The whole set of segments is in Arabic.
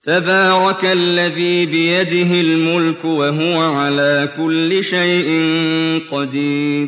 تبارك الذي بيده الملك وهو على كل شيء قدير.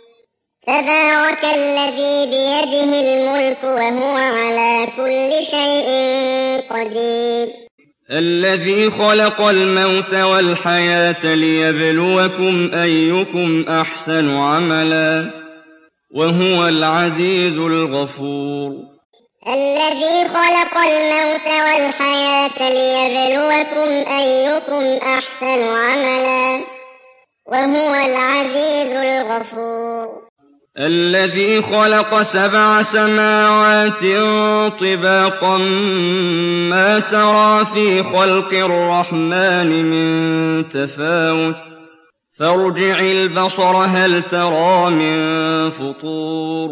تبارك الذي بيده الملك وهو على كل شيء قدير. الذي خلق الموت والحياة ليبلوكم أيكم أحسن عملا وهو العزيز الغفور. الذي خلق الموت والحياة ليبلوكم أيكم أحسن عملا وهو العزيز الغفور. الذي خلق 7 سماوات طباقا ما ترى في خلق الرحمن من تفاوت فارجع البصر هل ترى من فطور.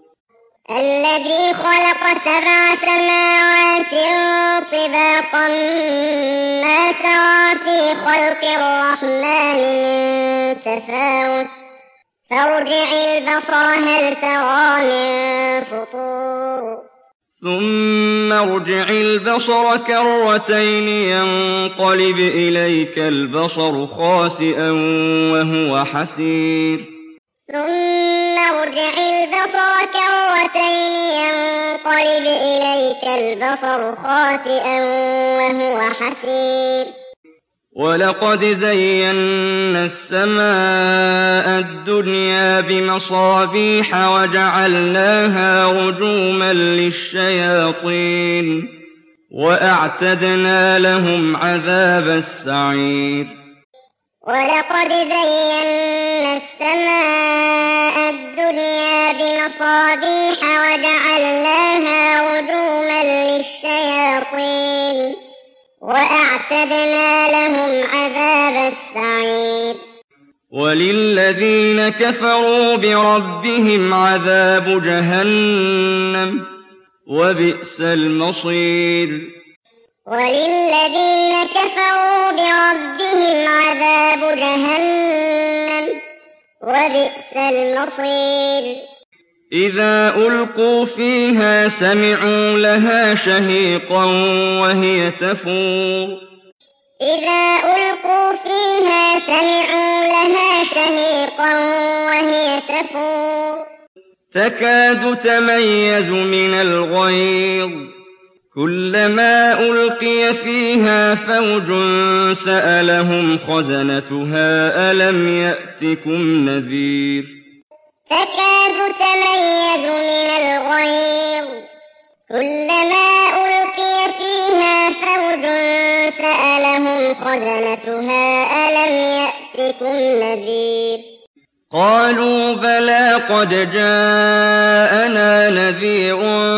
الذي خلق 7 سماوات طباقا ما ترى في خلق الرحمن من تفاوت فارجع البصر هل ترى من فطور. ثم ارجع البصر كرتين ينقلب إليك البصر خاسئا وهو حسير. ثم ارجع البصر كرتين ينقلب إليك البصر خاسئا وهو حسير. ولقد زينا السماء الدنيا بمصابيح وجعلناها رجوما للشياطين وأعتدنا لهم عذاب السعير. ولقد زينا السماء الدنيا بمصابيح وجعلناها رجوما للشياطين وأعتدنا لهم عذاب السعير. وللذين كفروا بربهم عذاب جهنم وبئس المصير. وللذين كفروا بربهم عذاب جهنم وبئس المصير. إذا ألقوا فيها سمعوا لها شهيقا وهي تفور. إذا ألقوا فيها سمعوا لها شهيقا وهي تفور. تكاد تميز من الغيظ كلما ألقي فيها فوج سألهم خزنتها ألم يأتكم نذير. تكاد تميز من الغيظ كلما ألقي فيها فوج سألهم خزنتها ألم يأتكم نذير. قالوا بلى قد جاءنا نذير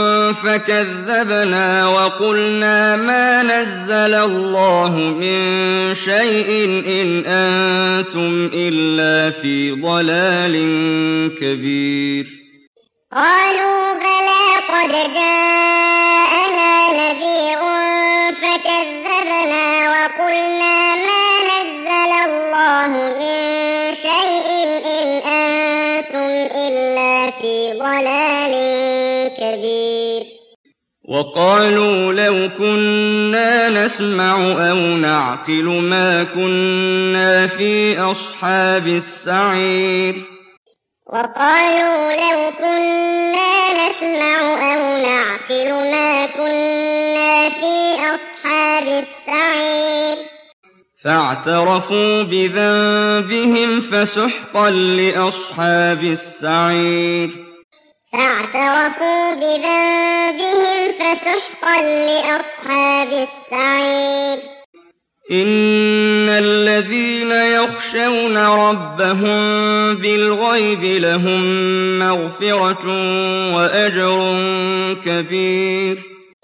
فكذبنا وقلنا ما نزل الله من شيء إن أنتم إلا في ضلال كبير. قالوا بلى قد جاءنا نذير فكذبنا وقلنا ما نزل الله من شيء إن أنتم إلا في ضلال كبير. وقالوا لو كنا نسمع أو نعقل ما كنا في أصحاب السعير. وقالوا لو كنا نسمع أو نعقل ما كنا في أصحاب السعير. فاعترفوا بذنبهم فسحقا لأصحاب السعير. فاعترفوا بذنبهم فسحقا لأصحاب السعير. إن الذين يخشون ربهم بالغيب لهم مغفرة وأجر كبير.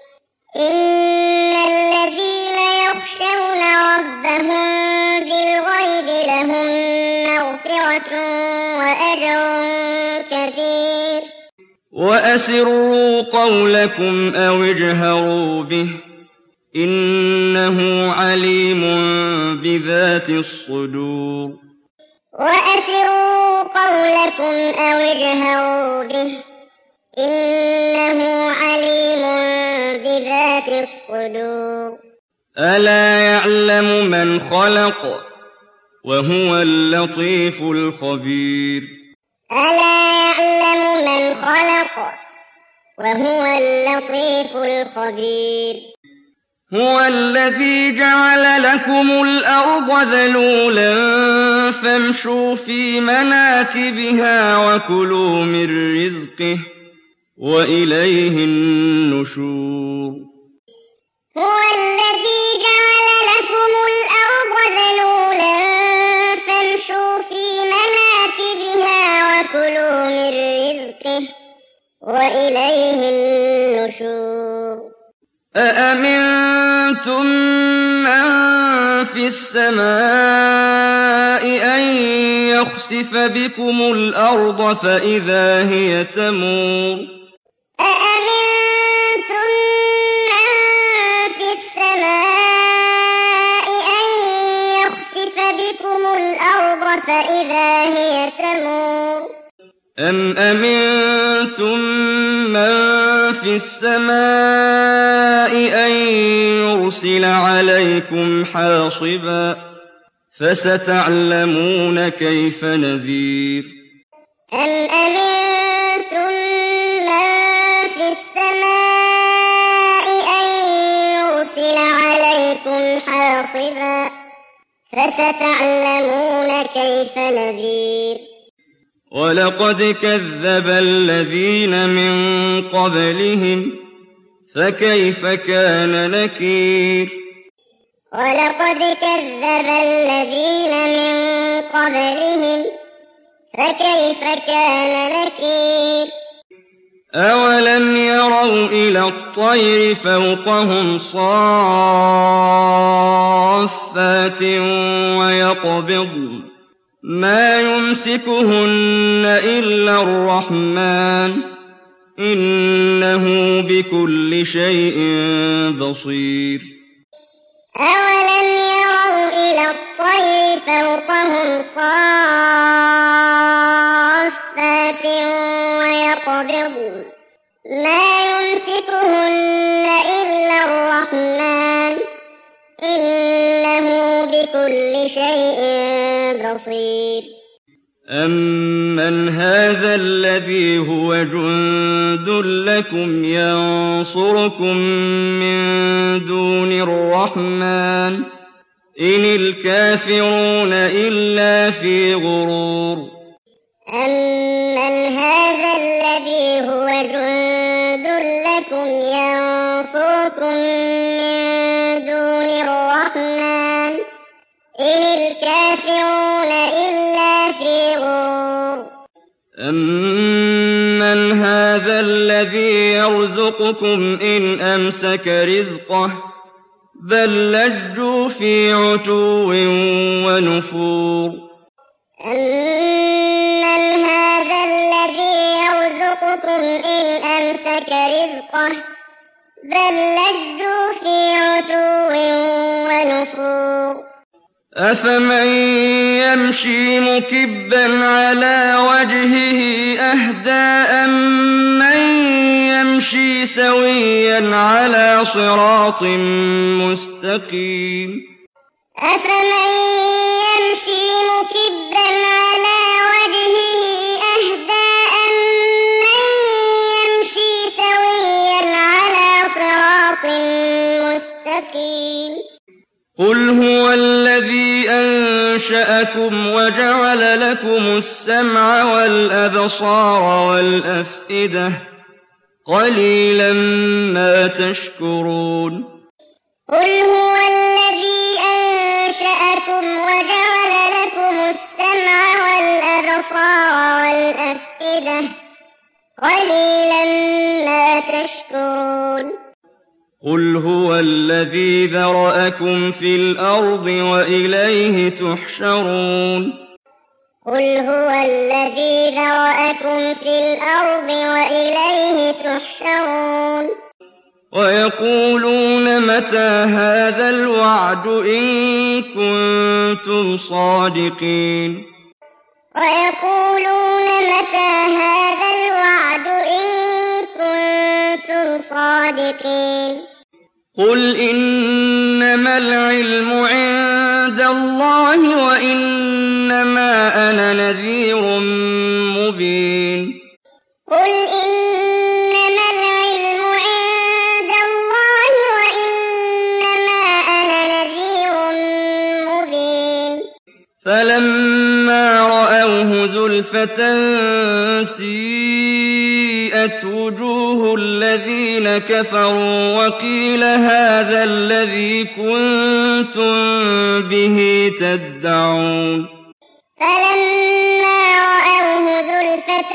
إن الذين يخشون ربهم بالغيب لهم مغفرة وأجر كبير. وأسروا قولكم أو اجهروا به إنه عليم بذات الصدور. وأسروا قولكم أو اجهروا به إنه عليم بذات الصدور. ألا يعلم من خلق وهو اللطيف الخبير ألا يعلم من خلق وهو اللطيف الخبير هو الذي جعل لكم الأرض ذلولا فامشوا في مناكبها وكلوا من رزقه وإليه النشور هو الذي جعل لكم الأرض ذلولا فامشوا في مناكبها وكلوا من رزقه وإليه النشور أأمنتم من في السماء أن يخسف بكم الأرض فإذا هي تمور أأمنتم من في السماء أن يخسف بكم الأرض فإذا هي تمور أم أمنتم من في السماء أن يرسل عليكم حاصبا فستعلمون كيف نذير أم أمنتم من في السماء أن يرسل عليكم حاصبا فستعلمون كيف نذير ولقد كذب الذين من قبلهم فكيف كان نكير ولقد كذب الذين من قبلهم فكيف كان نكير أولم يروا إلى الطير فوقهم صافات ويقبضن ما يمسكهن إلا الرحمن إنه بكل شيء بصير أولم يروا إلى الطير فوقهم صافات ويقبضن ما يمسكهن إلا الرحمن إنه بكل شيء بصير أمن هذا الذي هو جند لكم ينصركم من دون الرحمن إن الكافرون إلا في غرور أمن هذا الذي هو جند لكم ينصركم من دون الرحمن إن الكافرون إلا في غرور أمن هذا الذي يرزقكم إن أمسك رزقه بل لجوا في عتو ونفور أمن هذا الذي يرزقكم إن أمسك رزقه بل لجوا في عتو ونفور أفمن يمشي مكبا على وجهه أهدى أمن يمشي سويا على صراط مستقيم أفمن يمشي مكبا على وجهه أهدى أمن يمشي سويا على صراط مستقيم قل هو الذي أنشأكم وجعل لكم السمع والأبصار والأفئدة قليلا ما تشكرون قل هو الذي أنشأكم وجعل لكم السمع والأبصار والأفئدة قليلا ما تشكرون قل هو الذي ذرأكم في الأرض وإليه تحشرون قل هو الذي ذرأكم في الأرض وإليه تحشرون ويقولون متى هذا الوعد إن كنتم صادقين ويقولون متى هذا الوعد إن كنتم صادقين قل إنما إنما العلم عند الله وإنما أنا نذير مبين قل إنما العلم عند الله وإنما أنا نذير مبين فلما رأوه زلفة سيئت وجوه الذين كفروا وقيل هذا الذي كنتم به تدعون فلما رأوه زلفة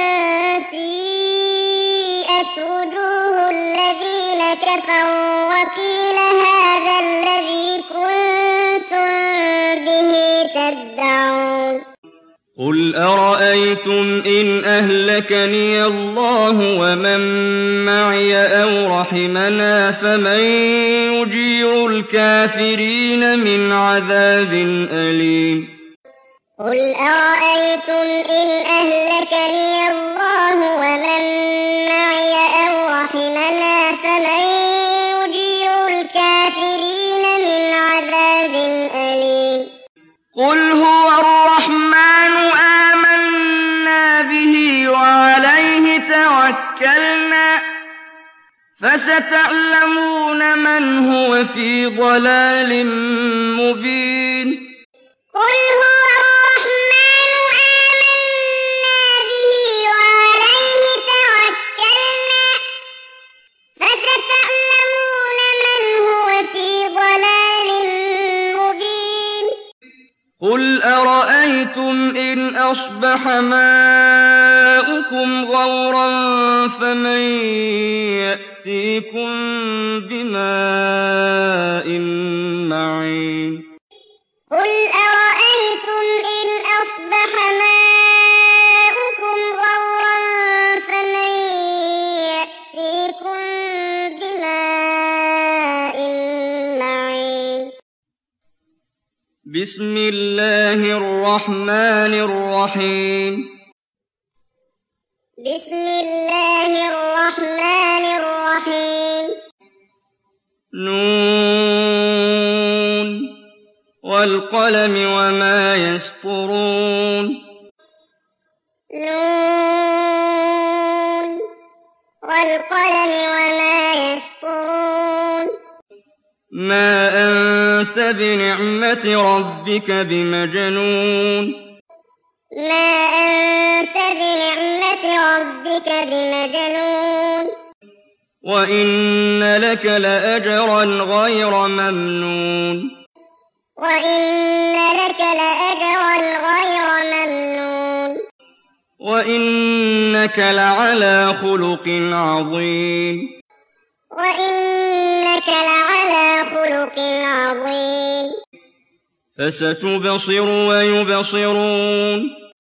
سيئت وجوه الذين كفروا وقيل هذا الذي كنتم به تدعون قل أرأيتم إن أهلكني الله ومن معي أو رحمنا فمن يجير الكافرين من عذاب أليم قل أرأيتم إن أهلكني الله ومن معي أو رحمنا فمن يجير الكافرين من عذاب أليم قل هو الرحمن آمنا به وعليه توكلنا فستعلمون من هو في ضلال مبين قل هو الرحمن آمنا به وعليه توكلنا فستعلمون من هو في ضلال مبين قل أرأيتم إن أصبح ماؤكم غورا فمن يأتيكم بماء معين قل أرأيتم إن أصبح ماؤكم غورا فمن يأتيكم بماء معين بسم الله الرحمن الرحيم بسم الله الرحمن الرحيم نون والقلم وما يسطرون نون والقلم وما يسطرون ما أنت بنعمة ربك بمجنون ما أنت بنعمة ربك بمجنون وإن لك لأجرا غير ممنون وإن لك لأجرا غير ممنون وإنك لعلى خلق عظيم وإنك لعلى خلق عظيم فستبصر ويبصرون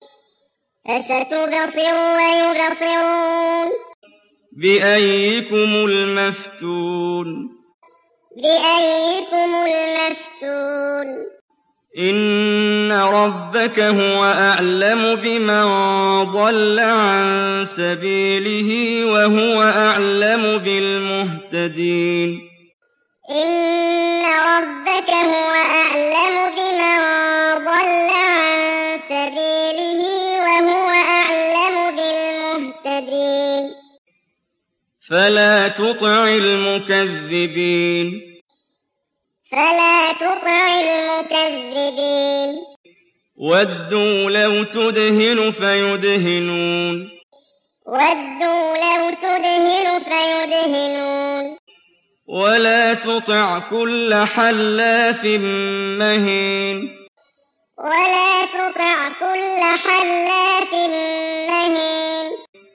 فستبصر ويبصرون بأيكم المفتون بأيكم المفتون إن ربك هو أعلم بمن ضل عن سبيله وهو أعلم بالمهتدين إن ربك هو أعلم بمن ضل عن سبيله وهو أعلم بالمهتدين فلا تطع المكذبين فلا تطع المكذبين ودوا لو تدهن فيدهنون ودوا لو تدهن فيدهنون ولا تطع كل حلاف مهين ولا تطع كل حلاف مهين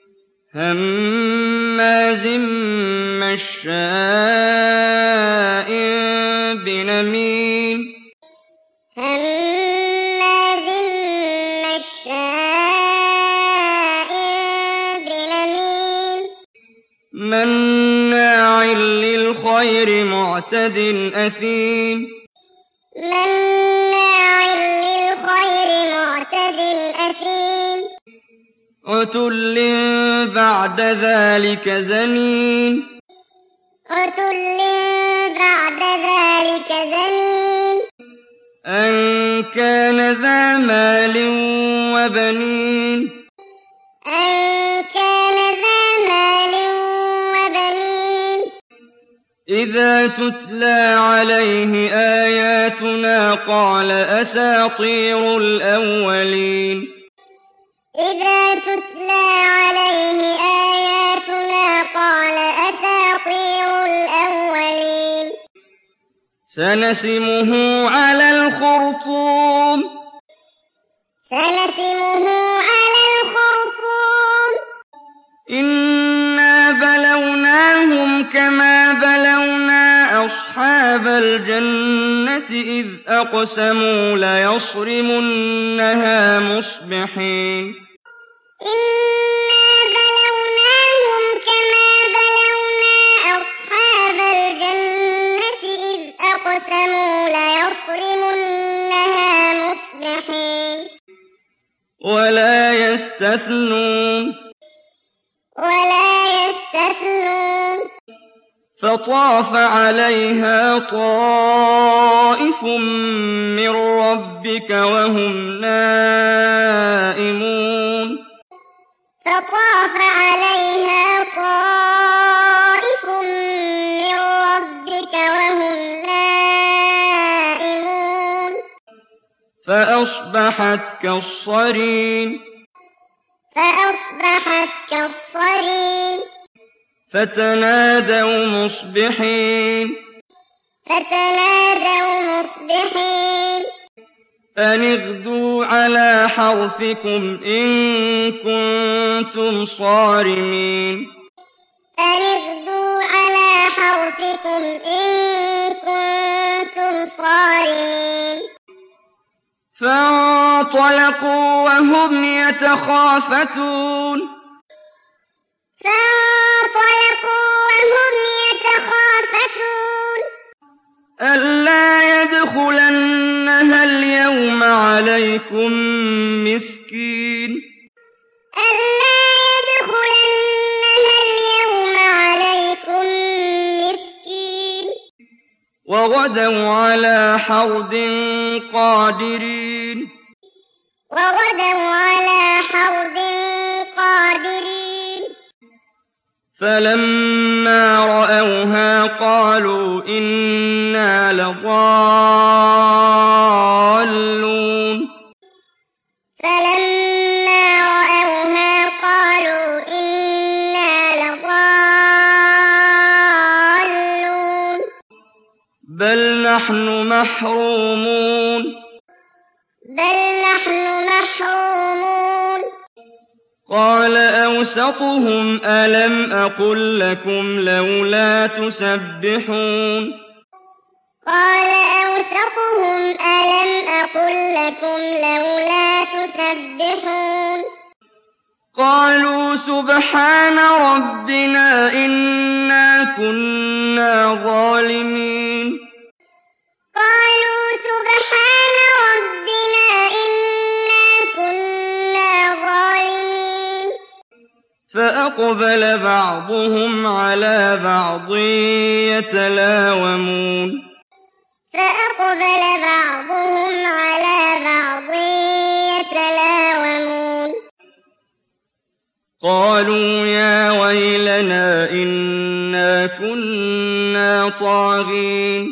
هماز مشاء بنميم هماز مشاء بنميم مناع للخير معتد أثيم مناع للخير معتد أثيم عتل بعد ذلك زنيم عتل بعد ذلك ذلك زنين أن كان ذا مال وبنين أن كان ذا مال وبنين إذا تتلى عليه آياتنا قال أساطير الأولين إذا تتلى عليه آياتنا قال أساطير الأولين سنسمه على الخرطوم سنسمه على الخرطوم إنا بلوناهم كما بلونا أصحاب الجنة إذ أقسموا ليصرمنها مصبحين إنا بلوناهم كما بلونا أصحاب الجنة إذ أقسموا ليصرمنها مصبحين ولا يستثنون فطاف عليها طائف من ربك وهم نائمون فطاف عليها طائف من ربك وهم نائمون فأصبحت كالصريم فتنادوا مصبحين أن اغدوا على حرثكم إن كنتم صارمين فانطلقوا وهم يتخافتون ألا يدخلنها اليوم عليكم مسكين وغدوا على حرد قادرين فلما رأوها قالوا إنا لضالون بل نحن محرومون قال أوسطهم ألم أقل لكم لولا تسبحون قالوا سبحان ربنا إنا كنا ظالمين فأقبل بعضهم على بعض يتلاومون قالوا يا ويلنا إنا كنا طاغين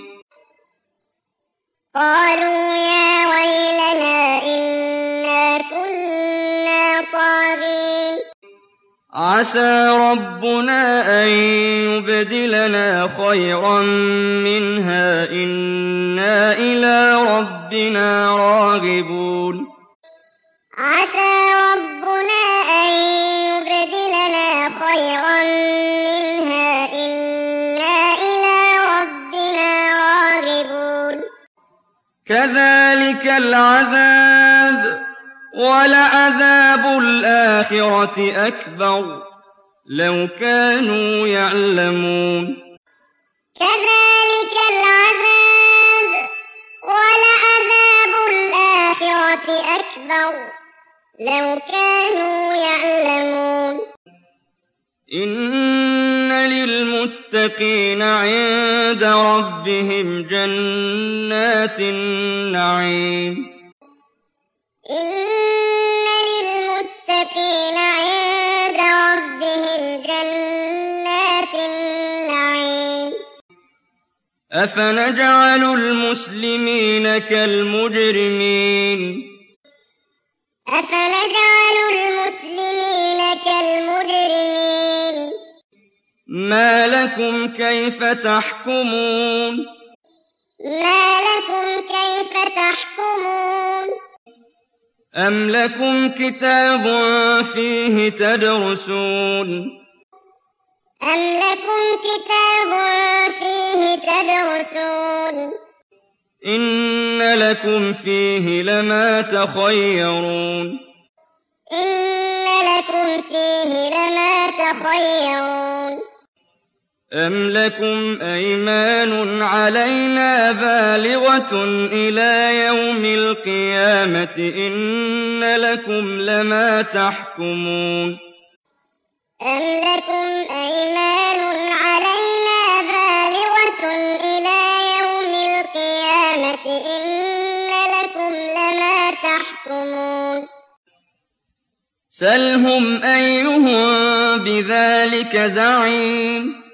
عسى ربنا أن يبدلنا خيرا منها إنا إلى ربنا راغبون كذلك العذاب ولعذاب الآخرة أكبر لو كانوا يعلمون كذلك العذاب ولعذاب الآخرة أكبر لو كانوا يعلمون إن للمتقين للمتقين عند ربهم جنات النعيم إن للمتقين عند ربهم جنات النعيم أفنجعل المسلمين كالمجرمين أفنجعل المسلمين كالمجرمين ما لكم كيف تحكمون ما لكم كيف تحكمون أم لكم كتاب فيه تدرسون أم لكم كتاب فيه تدرسون إن لكم فيه لما تخيرون إن لكم فيه لما تخيرون أم لكم أيمان علينا بالغة إلى يوم القيامة إن لكم لما تحكمون أم لكم أيمان علينا بالغة إلى يوم القيامة إن لكم لما تحكمون سلهم أيهم بذلك زعيم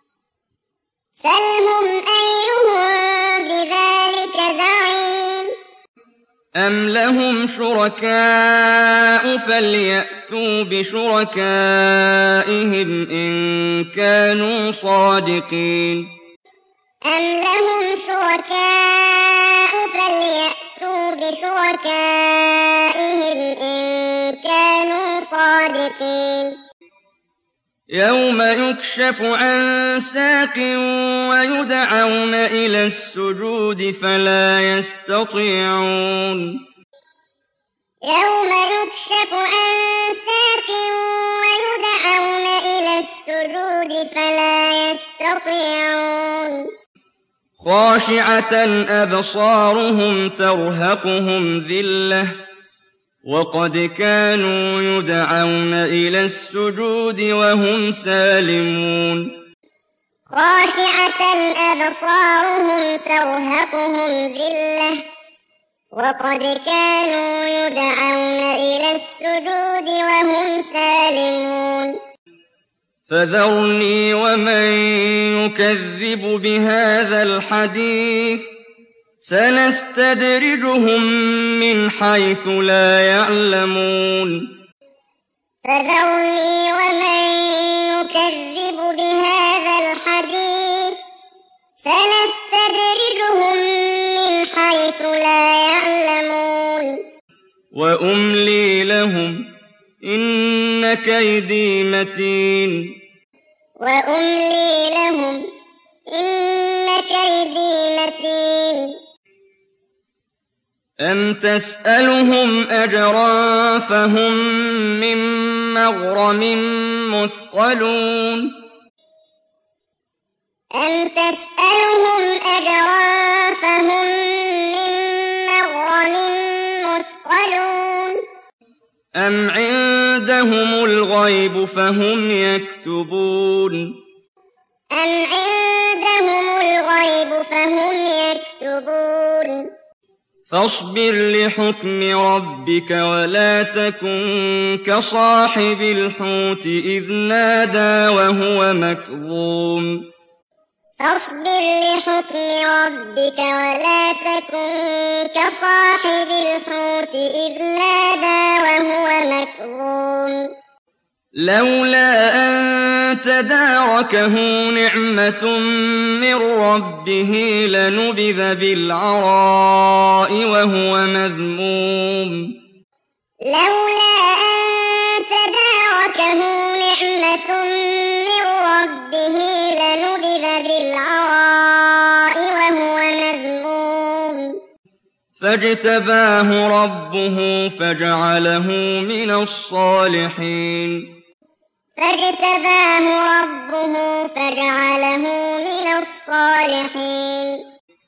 سلهم أيهم بذلك زعيم أم لهم شركاء فليأتوا بشركائهم إن كانوا صادقين أم لهم شركاء فليأتوا بشركائهم إن كانوا صادقين يوم يكشف عن ساق ويدعون إلى السجود فلا يستطيعون يوم يكشف عن ساق ويدعون إلى السجود فلا يستطيعون خاشعة أبصارهم ترهقهم ذلة وقد كانوا يدعون إلى السجود وهم سالمون خاشعة أبصارهم ترهقهم ذلة وقد كانوا يدعون إلى السجود وهم سالمون فذرني ومن يكذب بهذا الحديث سنستدرجهم من حيث لا يعلمون فذرني ومن يكذب بهذا الحديث سنستدرجهم من حيث لا يعلمون وأملي لهم إن كيدي متين وأملي لهم إن كيدي متين أم تسألهم أجرا فهم من مغرم مثقلون أم تسألهم أجرا فهم من مغرم مثقلون أم عندهم الغيب فهم يكتبون أم عندهم الغيب فهم يكتبون فاصبر لحكم ربك ولا تكن كصاحب الحوت إذ نادى وهو مكظوم فاصبر لحكم ربك ولا تكن كصاحب الحوت إذ نادى وهو مكظوم لولا أن تداركه نعمة من ربه لنبذ بالعراء وهو مذموم لولا أن تداركه نعمة من ربه لنبذ بالعراء وهو مذموم فاجتباه ربه فجعله من الصالحين فاجتباه ربه فجعله من الصالحين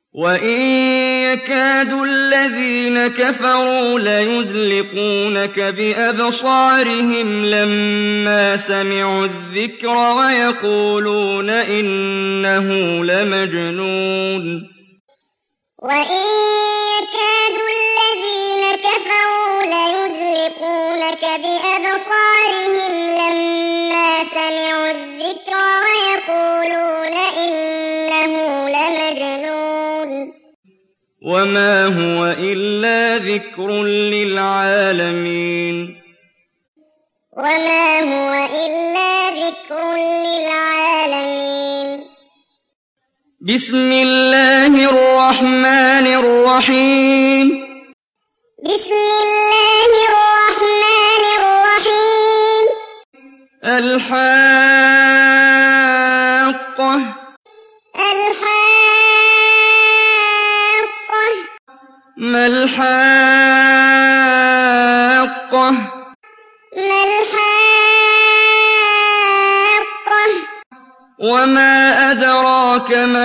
وَإِن يَكَادُ الَّذِينَ كَفَرُوا لَيُزْلِقُونَكَ بِأَبْصَارِهِمْ لَمَّا سَمِعُوا الذِّكْرَ وَيَقُولُونَ إِنَّهُ لَمَجْنُونٌ وَإِن يَكَادُ الَّذِينَ كَفَرُوا لَيُزْلِقُونَكَ بِأَبْصَارِهِمْ لَمَّا سَمِعُوا الذِّكْرَ وَيَقُولُونَ إِنَّهُ لَمَجْنُونٌ وَمَا هُوَ إِلَّا ذِكْرٌ لِّلْعَالَمِينَ وَمَا هُوَ إِلَّا ذِكْرٌ لِّلْعَالَمِينَ بسم الله الرحمن الرحيم بسم الله الرحمن الرحيم الحاقة الحاقة ما الحاقة ما الحاقة وما أدراك ما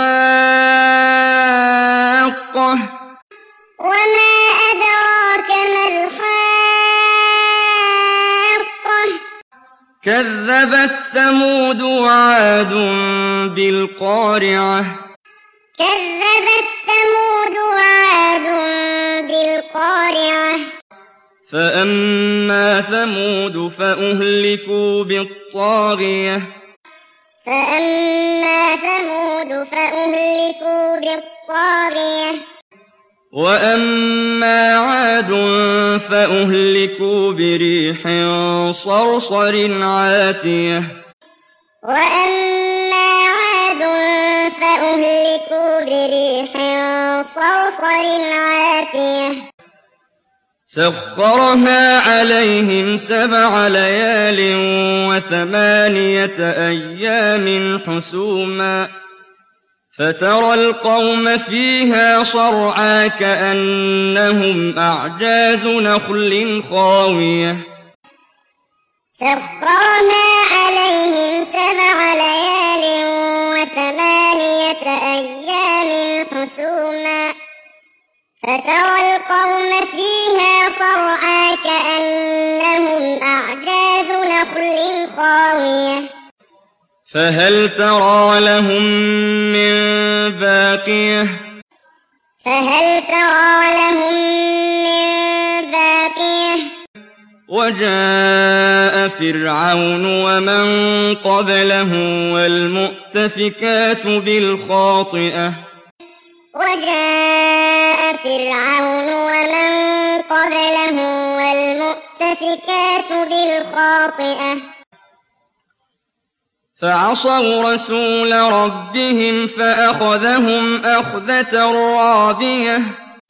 الحاقة وما أدراك ما الحاقة كذبت ثمود وعاد بالقارعة كذبت ثمود وعاد بالقارعة فأما ثمود فأهلكوا بالطاغية فأما ثمود فأهلكوا بالطاغية وأما عاد فأهلكوا بريح صرصر عاتية وأما عاد فأهلكوا بريح صرصر عاتية سخرها عليهم 7 ليال و8 أيام حسوما فترى القوم فيها صرعى كأنهم أعجاز نخل خاوية سخرها عليهم 7 ليال و8 أيام حسوما فترى القوم فيها صرعى كأنهم أعجاز نخل خاوية فهل ترى لهم من باقية فهل ترى لهم من باقية وجاء فرعون ومن قبله والمؤتفكات بالخاطئة وجاء فرعون ومن قبله والمؤتفكات بالخاطئة فعصوا رسول ربهم فأخذهم أخذة رابية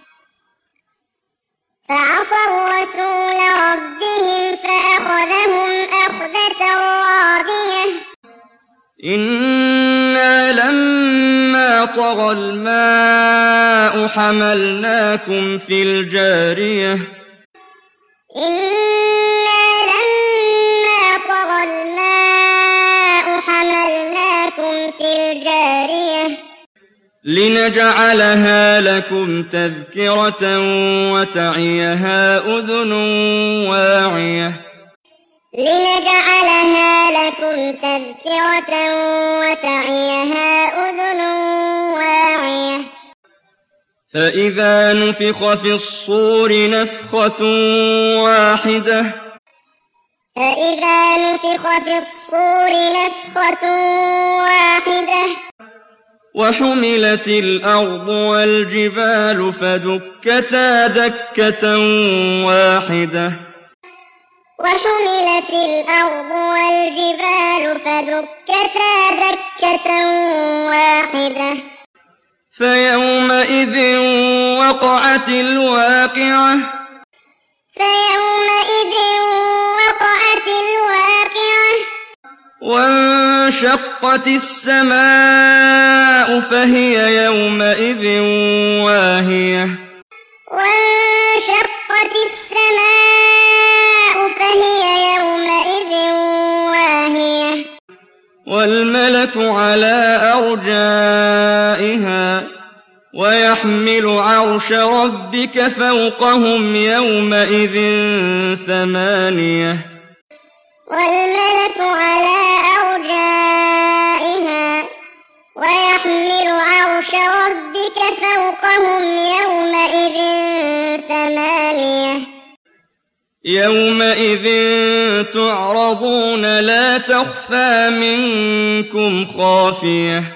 فعصوا رسول ربهم فأخذهم أخذة رابية إنا لما طغى الماء حملناكم في الجارية إنا لما طغى الماء حملناكم في الجارية لنجعلها لكم تذكرة وتعيها أذن واعية لنجعلها لكم تذكرة وتعيها أذن واعية فإذا نفخ في الصور نفخة واحدة فإذا نفخ في الصور نفخة واحدة وحملت الأرض والجبال فدكتا دكة واحدة وحملت الأرض والجبال فدكتا دكة واحدة فيومئذ وقعت الواقعة فيومئذ وقعت الواقعة وانشقت السماء فهي يومئذ واهية وانشقت السماء فهي يومئذ واهية والملك على أرجائها ويحمل عرش ربك فوقهم يومئذ 8 والملك على أرجائها ويحمل عرش ربك فوقهم يومئذ 8 يومئذ تعرضون لا تخفى منكم خافية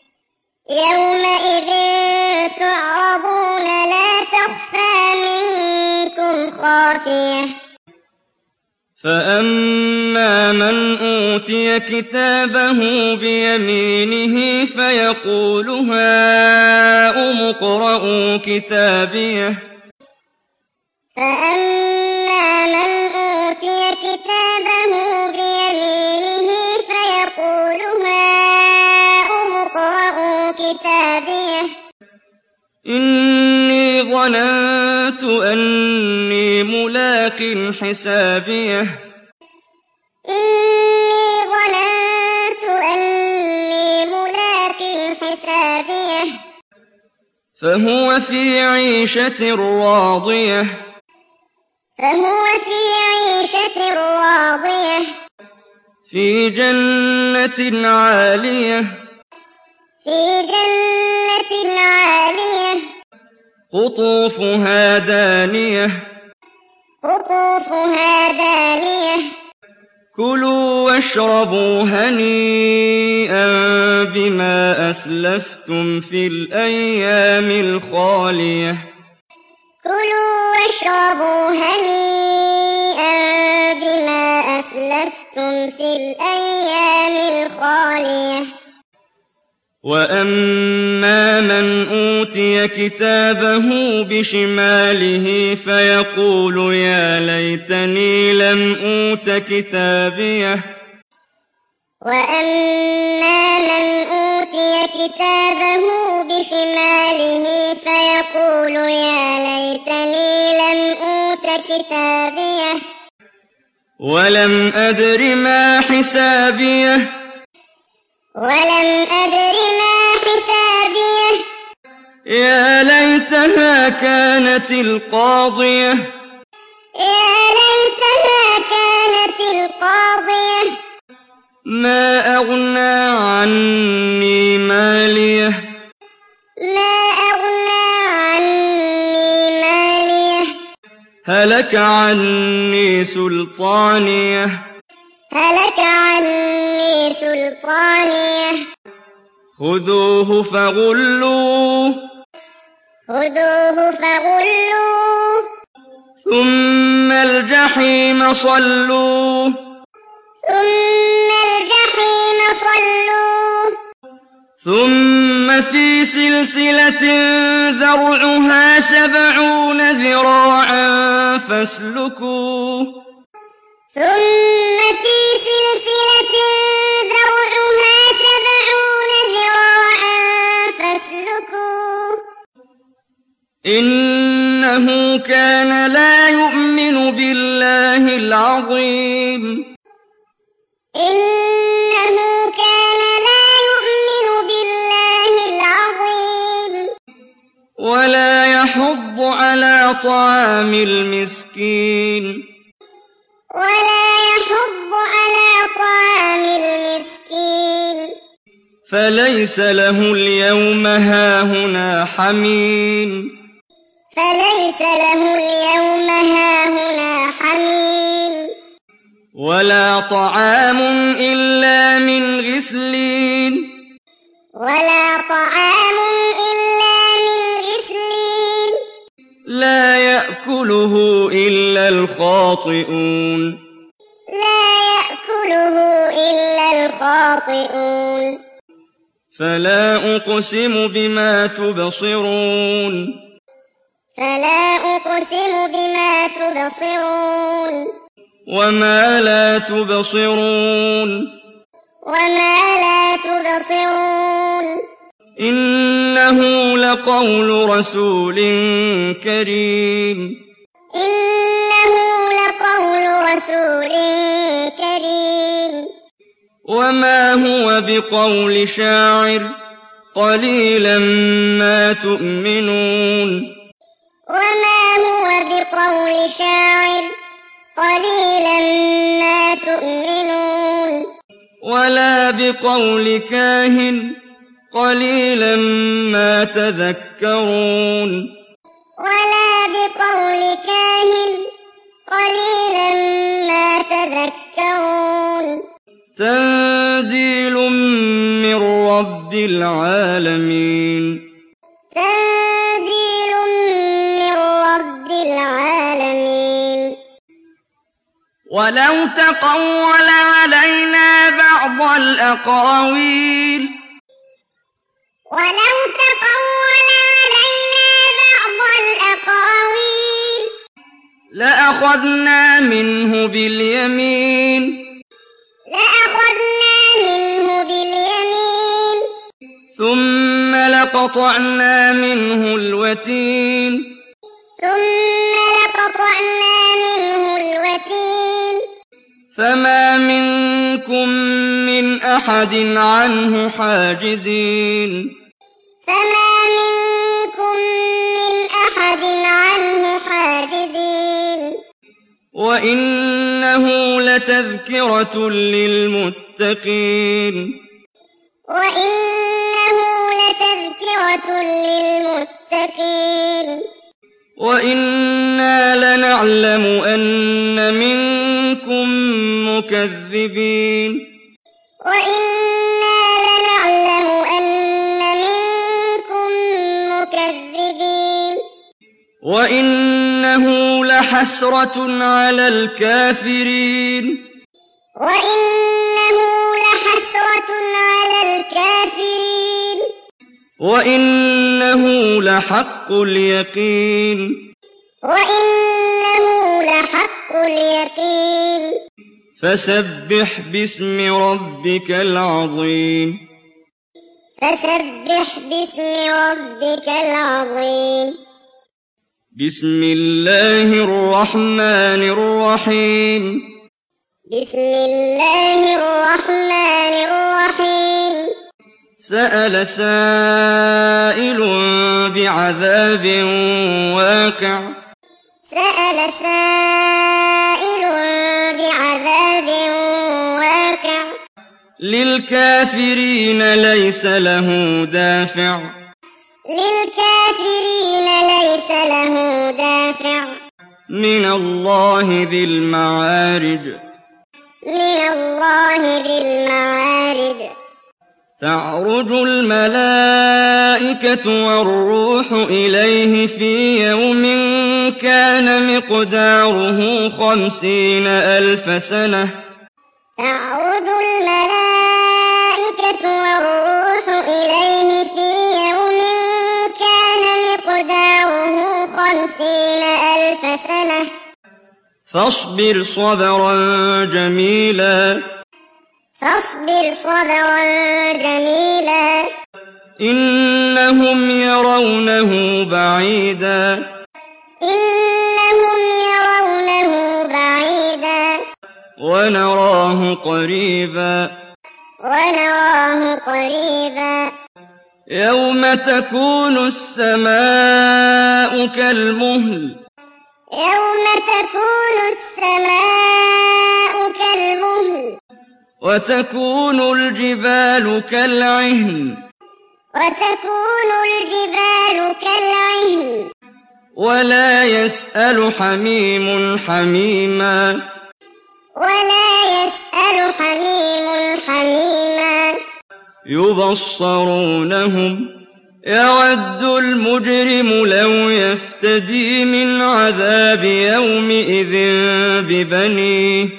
يومئذ تعرضون لا تخفى منكم خافية فأما من أوتي كتابه بيمينه فيقول هاؤم اقرءوا كتابيه فأما من أوتي كتابه بيمينه فيقول هاؤم اقرءوا كتابيه إني ظننت أني ملاق حسابيه إني ظننت أني ملاق حسابيه فهو في عيشة راضية فهو في عيشة راضية في جنة عالية في جنة عالية قطوفها دانية قطوفها دانية كلوا واشربوا هنيئا بما أسلفتم في الأيام الخالية كلوا واشربوا هنيئا بما أسلفتم في الأيام الخالية وأما من أوتي كتابه بشماله فيقول يا ليتني لم أوت كتابيه وأما من أوتي كتابه بشماله فيقول يا ليتني لم أوت كتابيه ولم أدر ما حسابيه ولم أدر ما حسابيه يا ليتها كانت القاضية يا ليتها كانت القاضية ما أغنى عني ماليه ما أغنى عني ماليه هلك عني سلطانيه هلك عني سلطانيه خذوه فغلوه خذوه فغلوه ثم الجحيم صلوه ثم الجحيم صلوه ثم في سلسلة ذرعها 70 ذراعا فاسلكوه ثم في سلسلة ذرعها 70 ذراعا فاسلكوه إنه كان لا يؤمن بالله العظيم إنه كان لا يؤمن بالله العظيم ولا يحض على طعام المسكين ولا يحض على طعام المسكين فليس له اليوم هاهنا حميم فليس له اليوم هاهنا حميم ولا طعام إلا من غسلين ولا طعام إلا من غسلين لا يأكله إلا الخاطئون لا يأكله إلا الخاطئون فلا أقسم بما تبصرون فلا أقسم بما تبصرون وما لا تبصرون وما لا تبصرون إنه لقول رسول كريم إنه لقول رسول كريم وما هو بقول شاعر قليلا ما تؤمنون وما هو بقول شاعر قليلا ما تؤمنون ولا بقول كاهن قليلا ما تذكرون ولا بقول كاهن قليلا ما تذكرون تنزيل من رب العالمين تنزيل من رب العالمين ولو تقول علينا بعض الأقاويل ولو تقول علينا بعض الأقاويل لأخذنا منه باليمين لأخذنا منه باليمين ثم لقطعنا منه الوتين ثم لقطعنا منه الوتين فما منكم من أحد عنه حاجزين فما منكم من أحد عنه حاجزين وإنه لتذكرة للمتقين وإنه لتذكرة للمتقين وإنا لنعلم أن منكم مكذبين وإنا لنعلم أن منكم مكذبين وإنه لحسرة على الكافرين وإنه لحسرة على الكافرين وإنه لحق اليقين وإنه لحق اليقين فسبح باسم ربك العظيم فسبح باسم ربك العظيم بسم الله الرحمن الرحيم بسم الله الرحمن الرحيم سأل سائل بعذاب واقع سأل سائل بعذاب واقع للكافرين ليس له دافع للكافرين ليس له دافع من الله ذي المعارج من الله ذي المعارج تعرج الملائكة والروح إليه في يوم كان مقداره 50,000 سنة تعرج الملائكة والروح إليه في يوم كان مقداره 50,000 سنة فاصبر صبرا جميلا فاصبر صبرا جميلا إنهم يرونه بعيدا إنهم يرونه بعيدا ونراه قريبا ونراه قريبا يوم تكون السماء كالمهل يوم تكون السماء كالمهل وتكون الجبال كالعهن وتكون الجبال كالعهن ولا يسأل حميم حميما ولا يسأل حميم حميما يبصرونهم يود المجرم لو يفتدي من عذاب يومئذ ببنيه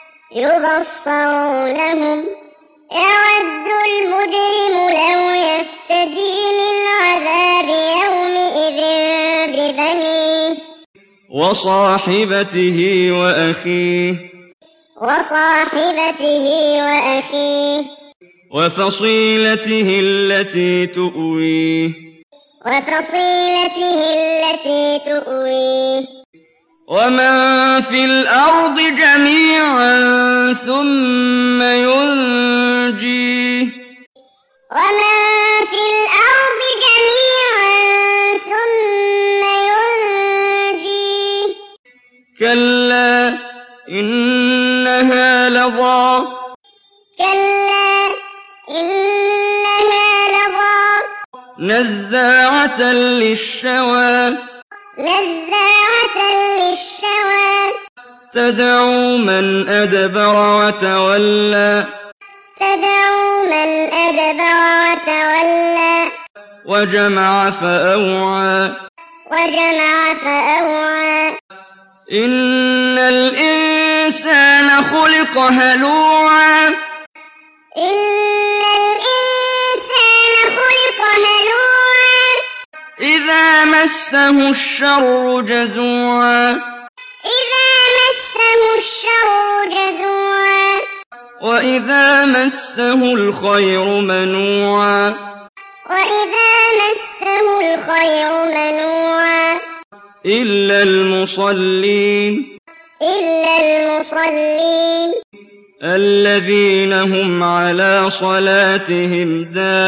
يبصرونهم يود المجرم لو يفتدي من عذاب يومئذ ببنيه وصاحبته وأخيه وفصيلته التي تؤويه ومن في الأرض جميعا ثم ينجيه ومن في الأرض جميعا ثم ينجيه كلا إنها لظى كلا إنها لظى نزاعة للشوى نزاعة للشوى تدعو من أدبر وتولى تدعو من أدبر وتولى وجمع فأوعى وجمع فأوعى إن الإنسان خلق هلوعا إن الإنسان خلق هلوعا إذا مسه الشر جزوعا إذا مسه الشر جزوعا وإذا مسه الخير منوعا وإذا مسه الخير منوعا إلا المصلين الذين هم على صلاتهم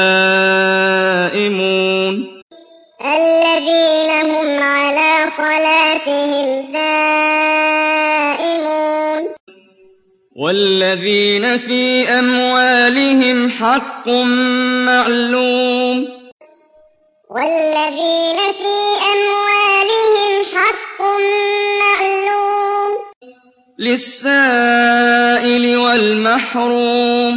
دائمون الذين هم على صلاتهم دائمون والذين في أموالهم حق معلوم والذين في أموالهم حق معلوم للسائل والمحروم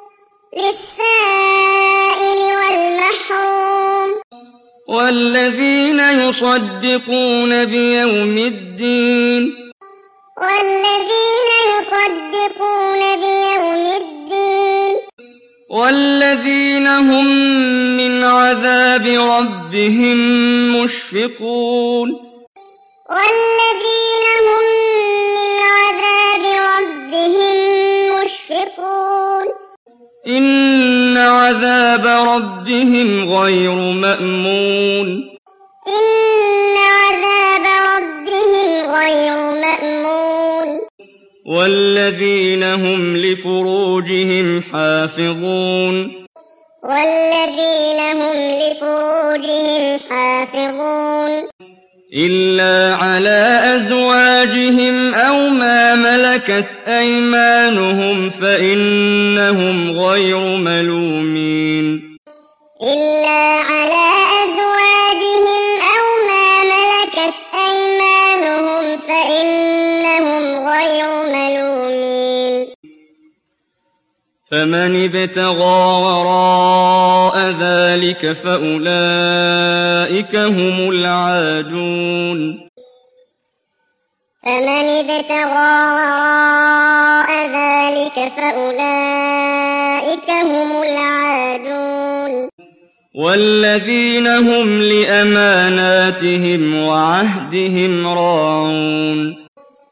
والذين يصدقون بيوم الدين والذين هم من عذاب ربهم مشفقون إن عذاب ربهم غير مأمون والذين هم لفروجهم حافظون إلا على أزواجهم أو ما ملكت أيمانهم فإنهم غير ملومين فمن ابتغى وراء ذلك فأولئك هم العادون والذين هم لأماناتهم وعهدهم راعون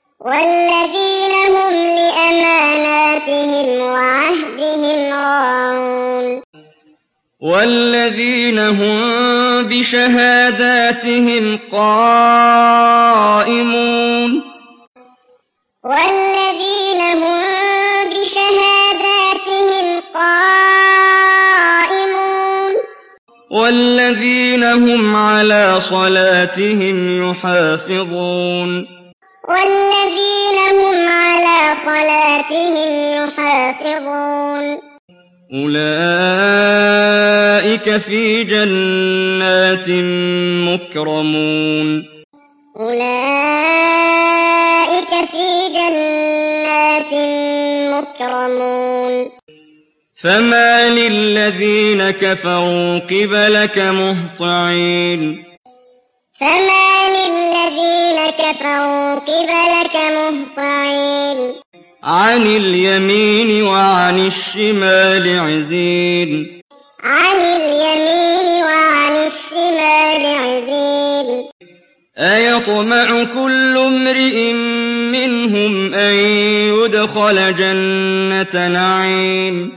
والذين هم بشهاداتهم قائمون والذين هم على صلاتهم يحافظون أولئك في جنات مكرمون فما للذين كفروا قبلك مهطعين عن اليمين وعن الشمال عزين أيطمع كل امرئ منهم أن يدخل جنة نعيم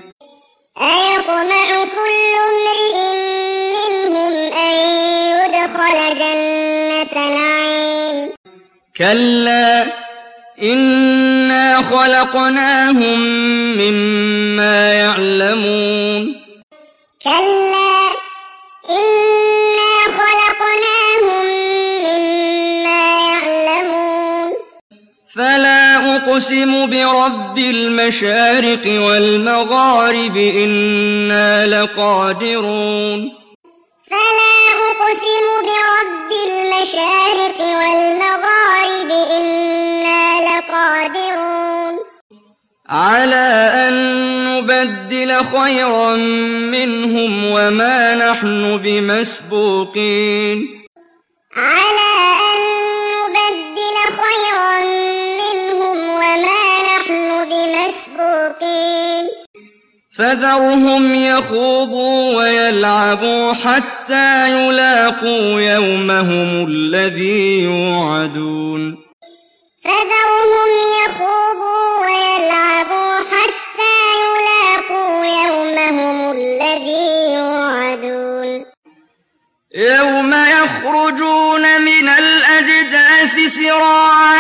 كلا إنا خلقناهم مما يعلمون كلا إنا خلقناهم مما يعلمون فلا أقسم برب المشارق والمغارب إنا لقادرون فلا أقسم برب المشارق والمغارب إنا لقادرون على أن نبدل خيرا منهم وما نحن بمسبوقين على أن نبدل خيرا منهم وما نحن بمسبوقين فذرهم يخوضوا ويلعبوا حتى يلاقوا يومهم الذي يوعدون فذرهم يخوضوا ويلعبوا حتى يلاقوا يومهم الذي يوعدون يوم يخرجون من الأجداث سراعا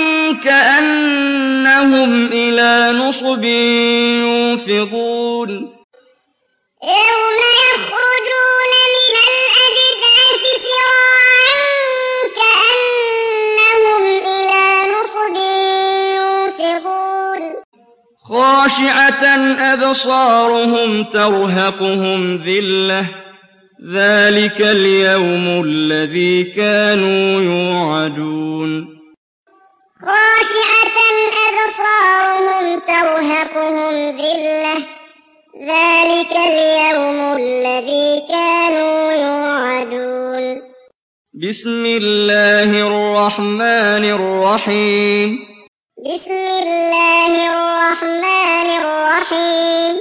كأنهم إلى نصب يوفضون يوم يخرجون من الأجداث سراعا كأنهم إلى نصب يوفضون خاشعة أبصارهم ترهقهم ذلة ذلك اليوم الذي كانوا يوعدون خاشعة أبصارهم ترهقهم ذلة ذلك اليوم الذي كانوا يوعدون بسم الله الرحمن الرحيم بسم الله الرحمن الرحيم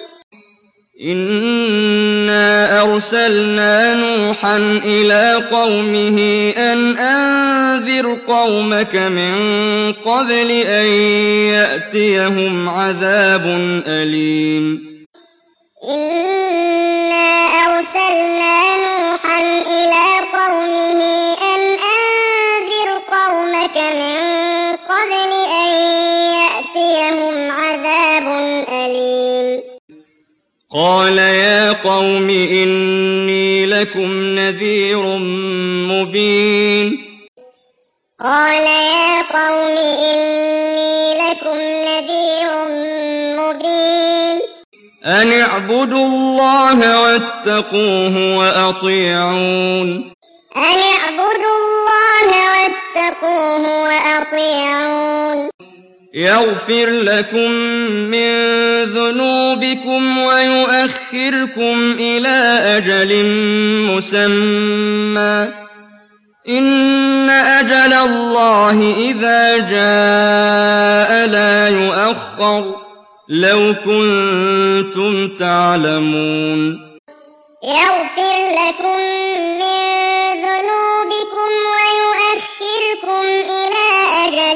إنا أرسلنا نوحا إلى قومه أن أنذر قومك من قبل أن يأتيهم عذاب أليم إنا أرسلنا نوحا إلى قومه أن أنذر قومك من قبل أن يأتيهم عذاب أليم قال يا قوم إني لكم نذير مبين قال يا قوم إني لكم نذير مبين أن اعبدوا الله واتقوه وأطيعون أن اعبدوا الله واتقوه وأطيعون يغفر لكم من ذنوبكم ويؤخركم إلى أجل مسمى إن أجل الله إذا جاء لا يؤخر لو كنتم تعلمون يغفر لكم من ذنوبكم ويؤخركم إلى أجل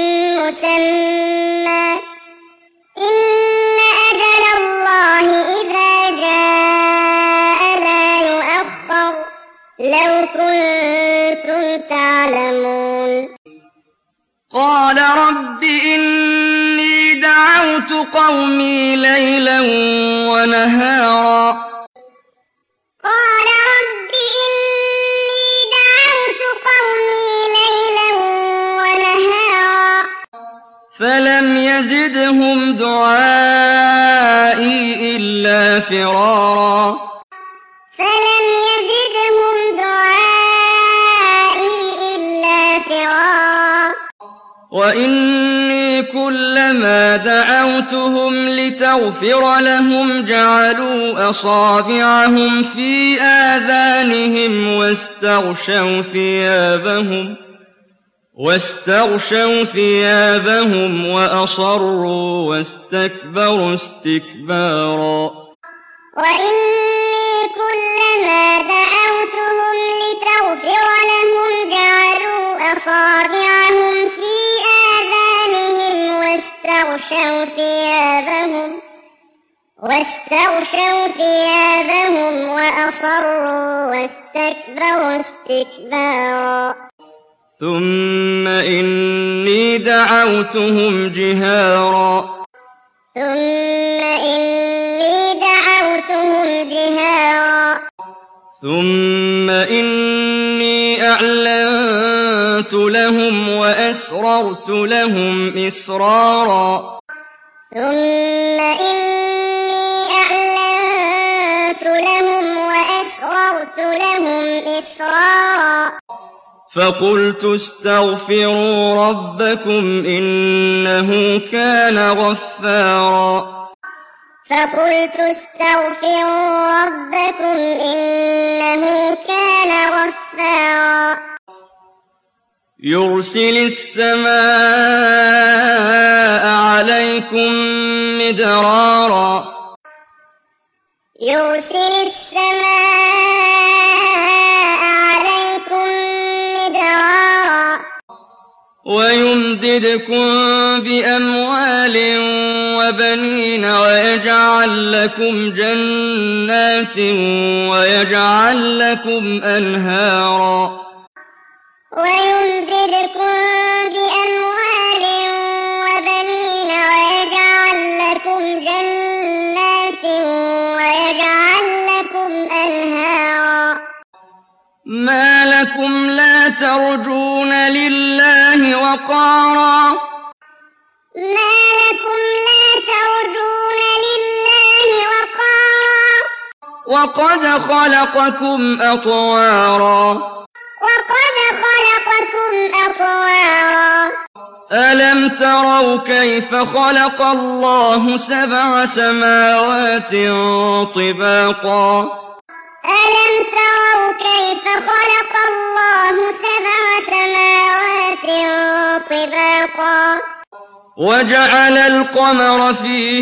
مسمى إن أجل الله إذا جاء لا يؤخر لو كنتم تعلمون قال رب إني دعوت قومي ليلا ونهارا قال رب إني دعوت قومي ليلا ونهارا فلم يزدهم دعائي إلا فرارا فلم يزدهم دعائي إلا فرارا وإني كلما دعوتهم لتغفر لهم جعلوا أصابعهم في آذانهم واستغشوا ثيابهم وأصروا واستكبروا استكبارا وإني كلما دعوتهم لتغفر لهم جعلوا أصابعهم في آذانهم واستغشوا ثيابهم وأصروا واستكبروا استكبارا ثم إني دعوتهم جهارا ثم إني أعلنت لهم وأسررت لهم إسرارا ثم إني أعلنت لهم وأسررت لهم إسرارا فقلت استغفروا ربكم إنه كان غفارا فقلت استغفروا ربكم إنه كان غفارا يرسل السماء عليكم مدرارا يرسل السماء عليكم مدرارا ويمددكم بأموال وبنين ويجعل لكم جنات ويجعل لكم أنهارا ويمددكم بأموال وبنين ويجعل لكم جنات ويجعل لكم أنهارا ما لكم لا ترجون لله وقارا ما لكم لا ترجون لله وقارا وقد خلقكم أطوارا وقد خلقكم أطوارا ألم تروا كيف خلق الله 7 سماوات طباقا ألم تروا كيف خلق الله 7 سماوات طباقا وجعل القمر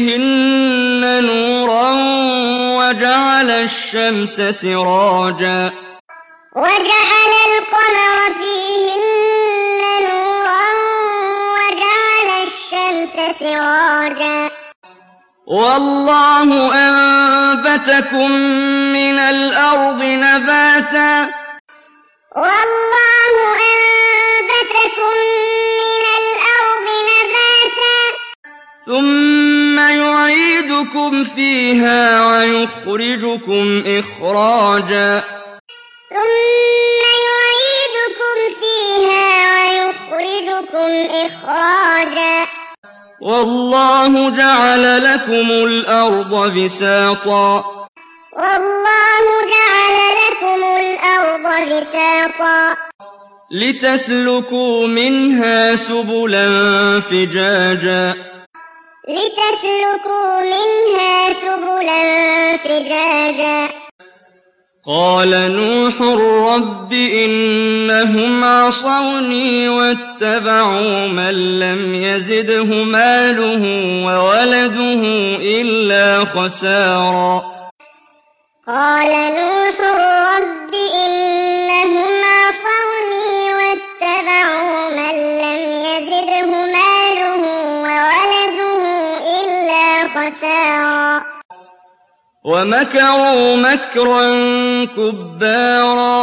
فيهن نورا وجعل الشمس سراجا وجعل القمر فيهن نورا وجعل الشمس سراجا والله أنبتكم من الأرض نباتا والله أنبتكم من الأرض نباتا ثم يعيدكم فيها ويخرجكم إخراجا ثم يعيدكم فيها ويخرجكم إخراجا والله جعل لكم الأرض بساطا والله جعل لكم الأرض بساطا لتسلكوا منها سبلا فجاجا لتسلكوا منها سبلا فجاجا قال نوح رب إنهم عصوني واتبعوا من لم يزده ماله وولده إلا خسارا قال نوح رب إنهم عصوني واتبعوا من لم يزده ماله وولده إلا خسارا ومكروا مكرا كبارا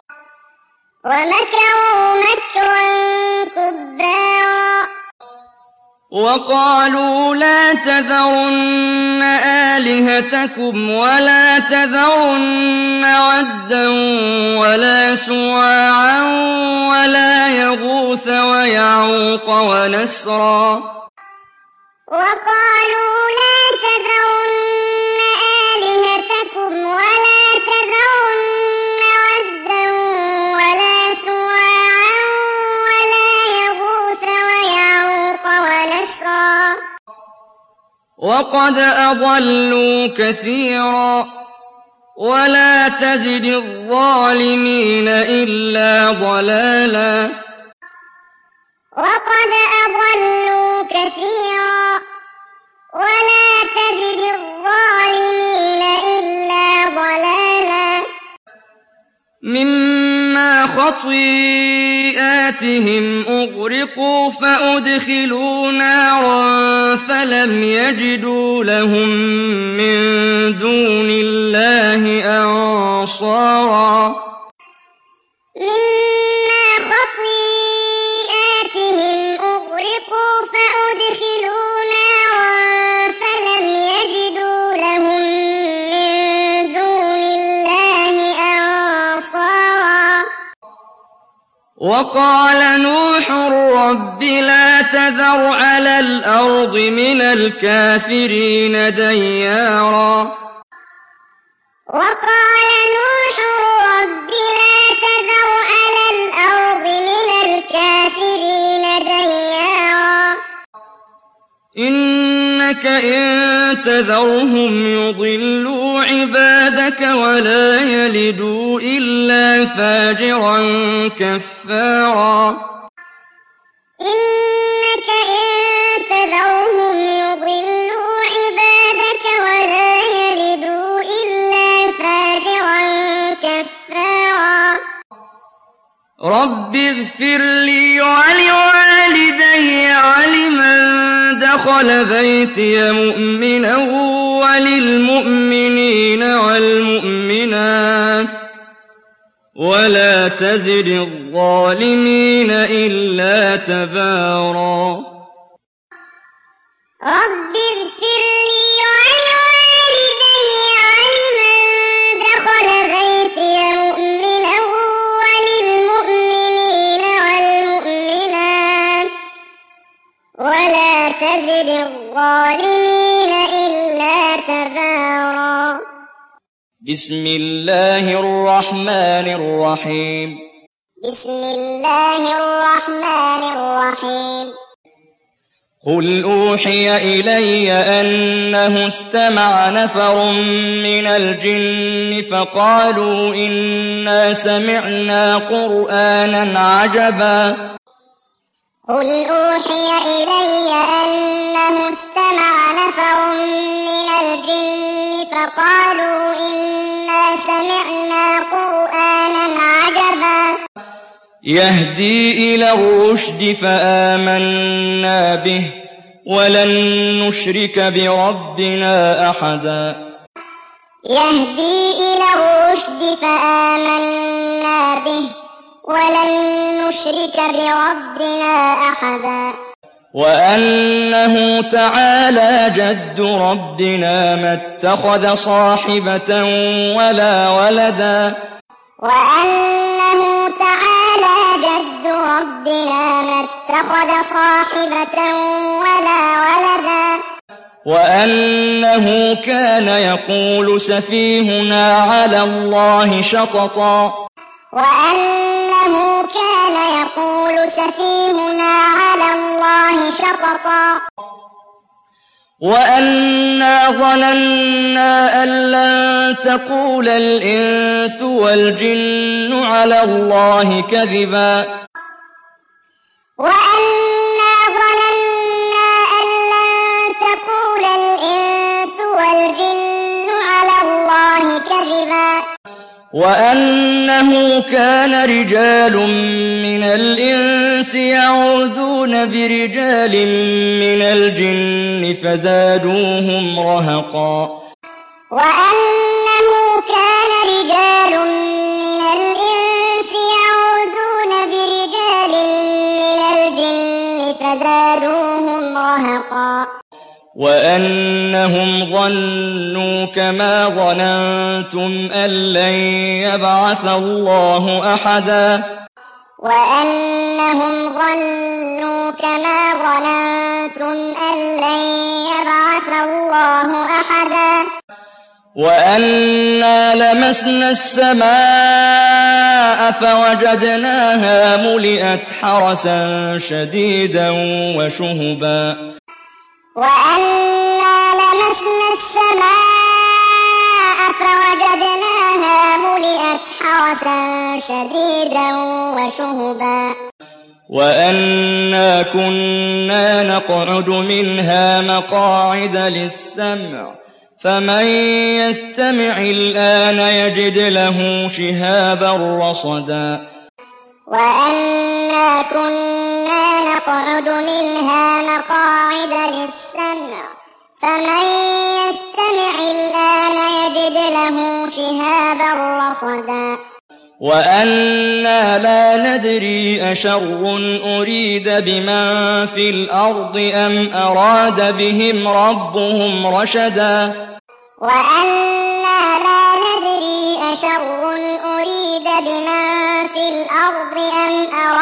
ومكروا مكرا كبارا وقالوا لا تذرن آلهتكم ولا تذرن ودا ولا سواعا ولا يغوث ويعوق ونسرا وقالوا لا تذرن آلهتكم ولا تذرن ودا ولا سواعا ولا يغوث ويعوق ونسرا وقد أضلوا كثيرا ولا تزد الظالمين إلا ضلالا وقد أضلوا كثيرا ولا تزد الظالمين إلا ضلالا مما خطيئاتهم أغرقوا فأدخلوا نارا فلم يجدوا لهم من دون الله أنصارا مما خطيئاتهم أغرقوا فأدخلوا نارا فلم يجدوا لهم من دون الله أنصارا وقال نوح رب لا تذر على الأرض من الكافرين ديارا وقال نوح رب لا تذر على الأرض من الكافرين ديارا إنك إن تذرهم يضلوا عبادك ولا يلدوا إلا فاجرا كفارا إنك إن تذرهم يضلوا عبادك ولا يلدوا إلا فاجرا كفارا رب اغفر لي ولوالدي ولمن دخل بيتي مؤمنا وللمؤمنين والمؤمنات ولا تزد الظالمين إلا تبارا رب اغفر لي ولوالدي ولمن دخل بيتي مؤمنا وللمؤمنين والمؤمنات ولا تزد الظالمين إلا تبارا بسم الله الرحمن الرحيم بسم الله الرحمن الرحيم قل أوحي إلي أنه استمع نفر من الجن فقالوا إنا سمعنا قرآنا عجبا قل أوحي إلي أنه استمع نفر من الجن فقالوا إنا سمعنا قرآنا عجبا يهدي إلى الرشد فآمنا به ولن نشرك بربنا أحدا يهدي إلى الرشد فآمنا به ولن نشرك بربنا أحدا وأنه تعالى جد ربنا ما اتخذ صاحبة ولا ولدا وأنه تعالى جد ربنا ما اتخذ صاحبة ولا ولدا وأنه كان يقول سفيهنا على الله شططا وأنه كان يقول سفيهنا على الله شططا وأنا ظننا أن لن تقول الإنس والجن على الله كذبا وأنا ظننا أن لن تقول الإنس والجن على الله كذبا وأنه كان رجال من الإنس يعوذون برجال من الجن فزادوهم رهقا وأنه كان رجال من الإنس يعوذون برجال من الجن فزادوهم رهقا وأنهم ظنوا كما ظننتم أن لن يبعث الله أحدا وأنهم ظنوا كما ظننتم أن لن يبعث الله أحدا وأنا لمسنا السماء فوجدناها ملئت حرسا شديدا وشهبا وأنا لمسنا السماء فوجدناها ملئت حرسا شديدا وشهبا وأنا كنا نقعد منها مقاعد للسمع فمن يستمع الآن يجد له شهابا رصدا وأنا كنا نقعد منها مقاعد للسمع فمن يستمع الآن يجد له شهابا رصدا وأنا لا ندري أشر أريد بمن في الأرض أم أراد بهم ربهم رشدا وأنا لا ندري أشر أريد بمن في الأرض أم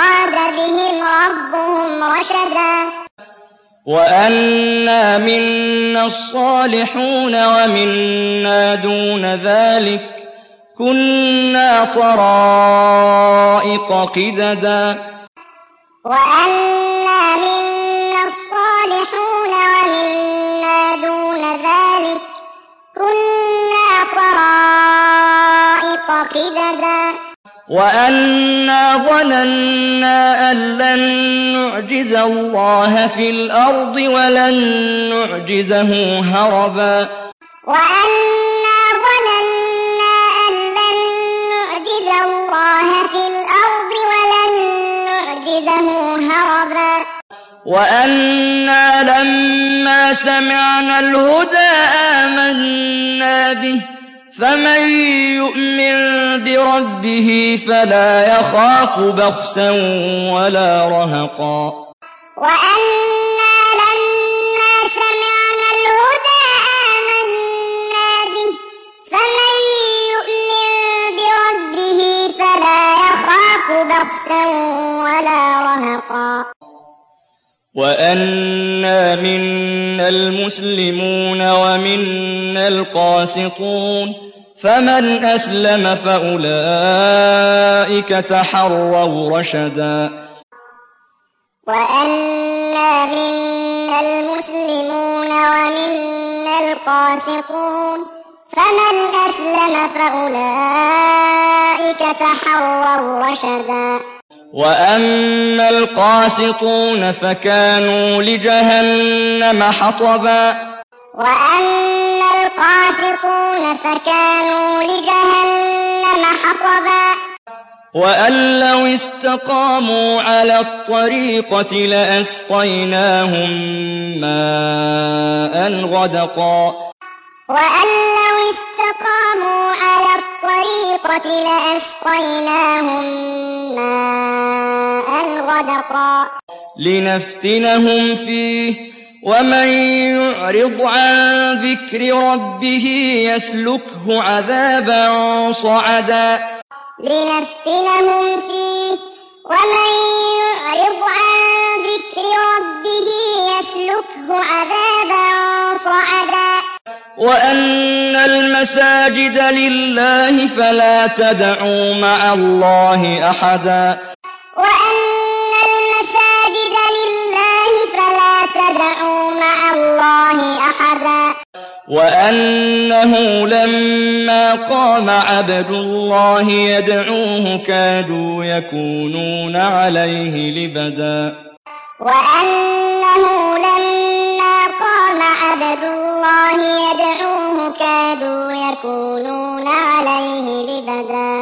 وَأَنَّا مِنَّا الصَّالِحُونَ وَمِنَّا دُونَ ذَلِكَ كُنَّا طَرَائِقَ قِدَدًا وَأَنَّا مِنَّا الصَّالِحُونَ وَمِنَّا دُونَ ذَلِكَ كُنَّا طَرَائِقَ قِدَدًا وَأَنَّا ظَنَنَّا أَن لَّن نُّعْجِزَ اللَّهَ فِي الْأَرْضِ وَلَن نُّعْجِزَهُ هَرَبًا وَأَنَّا ظَنَنَّا أَن لَّن نُّعْجِزَ اللَّهَ فِي الْأَرْضِ وَلَن نُّعْجِزَهُ هَرَبًا وَأَنَّا لَمَّا سَمِعْنَا الْهُدَىٰ آمَنَّا بِهِ فَمَن يُؤْمِن بِرَبِّهِ فَلَا يَخَافُ بَخْسًا وَلَا رَهَقًا وَأَنَّا لَمَّا سَمِعْنَا الْهُدَىٰ آمَنَّا بِهِ فَمَن يُؤْمِن بِرَبِّهِ فَلَا يَخَافُ بَخْسًا وَلَا رَهَقًا وَأَنَّا مِنَّا المسلمون وَمِنَّا القاسطون فَمَنْ أَسْلَمَ فَأُولَٰئِكَ تَحَرَّوْا رَشَدًا وَأَنَّا مِنَّا المسلمون وَمِنَّا القاسطون فَمَنْ أَسْلَمَ فَأُولَٰئِكَ تَحَرَّوْا رَشَدًا وَأَمَّا الْقَاسِطُونَ فَكَانُوا لِجَهَنَّمَ حَطَبًا وَأَمَّا الْقَاسِطُونَ فَكَانُوا لِجَهَنَّمَ حَطَبًا وَأَن لَّوْ اسْتَقَامُوا عَلَى الطَّرِيقَةِ لَأَسْقَيْنَاهُم مَّاءً غَدَقًا وَأَن لَّوْ اسْتَقَامُوا عَلَى الطَّرِيقَةِ لَأَسْقَيْنَاهُم مَّاءً غَدَقًا لِّنَفْتِنَهُمْ فِيهِ وَمَن يُعْرِضْ عَن ذِكْرِ رَبِّهِ يَسْلُكْهُ عَذَابًا صَعَدًا لِّنَفْتِنَهُمْ فِيهِ وَمَن يُعْرِضْ عَن ذِكْرِ رَبِّهِ يَسْلُكْهُ عَذَابًا صَعَدًا وَأَنَّ الْمَسَاجِدَ لِلَّهِ فَلَا تَدْعُوا مَعَ اللَّهِ أَحَدًا وَأَنَّ الْمَسَاجِدَ لِلَّهِ فَلَا تَدْعُوا مَعَ اللَّهِ أَحَدًا وَأَنَّهُ لَمَّا قَامَ عَبْدُ اللَّهِ يَدْعُوهُ كَادُوا يَكُونُونَ عَلَيْهِ لِبَدًا وَأَنَّهُ لَمَّا قَامَ عَبْدُ اللَّهِ يَدْعُوهُ كَادُوا يَكُونُونَ عليه لبدا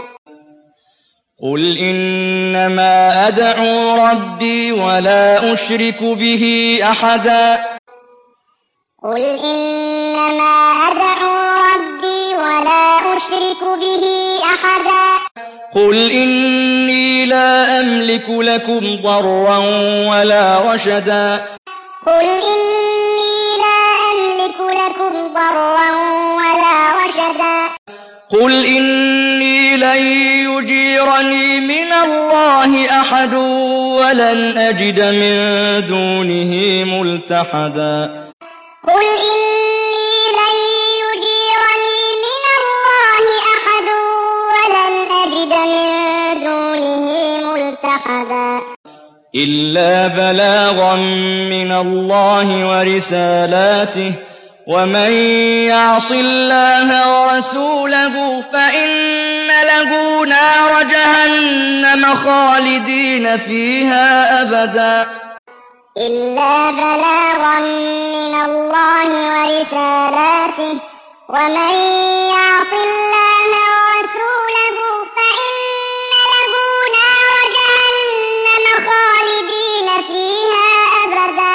قُلْ إِنَّمَا أَدْعُو رَبِّي وَلَا أُشْرِكُ بِهِ أَحَدًا قُلْ إِنَّمَا أَدْعُو رَبِّي وَلَا أُشْرِكُ بِهِ أَحَدًا قُلْ إِنِّي لا أَمْلِكُ لَكُمْ ضَرًّا وَلَا رَشَدًا قُلْ إِنِّي لَا أَمْلِكُ لَكُمْ ضَرًّا وَلَا رَشَدًا قُلْ إِنِّي لَن يُجِيرَنِي مِنَ اللَّهِ أَحَدٌ وَلَنْ أَجِدَ مِن دُونِهِ مُلْتَحَدًا قُلْ إِنِّي لَن يُجِيرَنِي مِنَ اللَّهِ أَحَدٌ وَلَنْ أَجِدَ مِن دُونِهِ مُلْتَحَدًا إِلَّا بَلَاغًا مِّنَ اللَّهِ وَرِسَالَاتِهِ وَمَن يَعْصِ اللَّهَ وَرَسُولَهُ فَإِنَّ لَهُ نَارَ جَهَنَّمَ خَالِدِينَ فِيهَا أَبَدًا إِلَّا بَلَاغًا مِّنَ اللَّهِ وَرِسَالَاتِهِ وَمَن يَعْصِ اللَّهَ وَرَسُولَهُ فَإِنَّ لَهُ نَارَ جَهَنَّمَ خَالِدِينَ فِيهَا أَبَدًا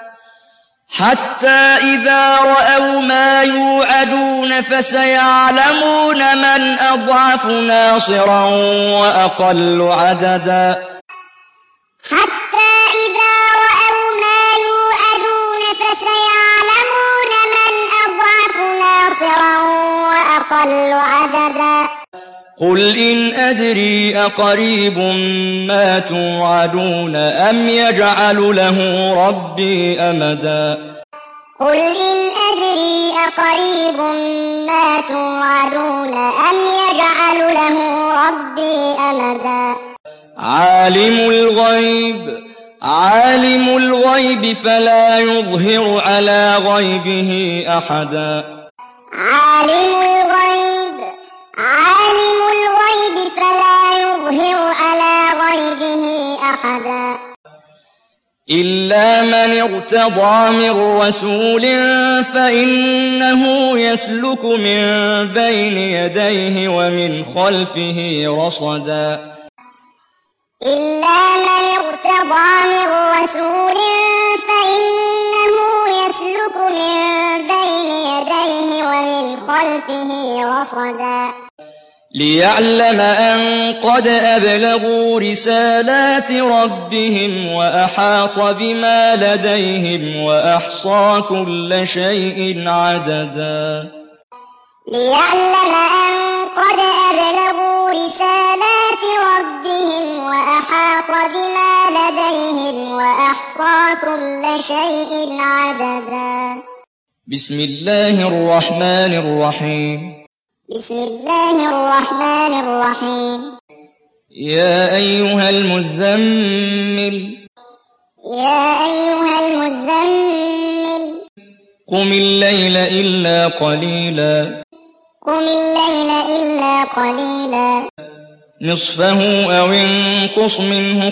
حَتَّىٰ إِذَا رَأَوْا مَا يُوعَدُونَ فَسَيَعْلَمُونَ مَنْ أَضْعَفُ نَاصِرًا وَأَقَلُّ عَدَدًا حَتَّىٰ إِذَا رَأَوْا مَا يُوعَدُونَ فَسَيَعْلَمُونَ مَنْ أَضْعَفُ نَاصِرًا وَأَقَلُّ عَدَدًا قل إن أدري أقريب ما توعدون أم يجعل له ربي أمدا قل إن أدري أقريب ما توعدون أم يجعل له ربي أمدا عالم الغيب فلا يظهر على غيبه أحدا عالم الغيب فلا يظهر على غيبه أحدا إلا من ارتضى من رسول فإنه يسلك من بين يديه ومن خلفه رصدا إلا من ارتضى من رسول فإنه يسلك من بين يديه ومن خلفه رصدا ليعلم أن قد أبلغوا رسالات ربهم وأحاط بما لديهم وأحصى كل شيء عددا ليعلم أن قد أبلغوا رسالات ربهم وأحاط بما لديهم وأحصى كل شيء عددا بسم الله الرحمن الرحيم بسم الله الرحمن الرحيم يا أيها المزمل قم الليل إلا قليلا نصفه أو انقص منه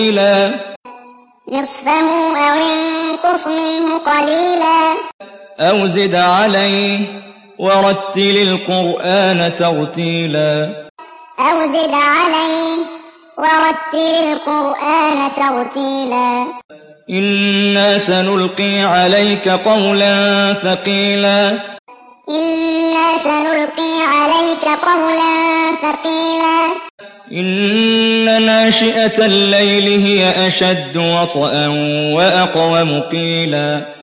قليلا أو زد عليه ورتل القرآن ترتيلا إنا سنلقي عليك قولا ثقيلا إن ناشئة الليل هي أشد وطئا وأقوم قيلا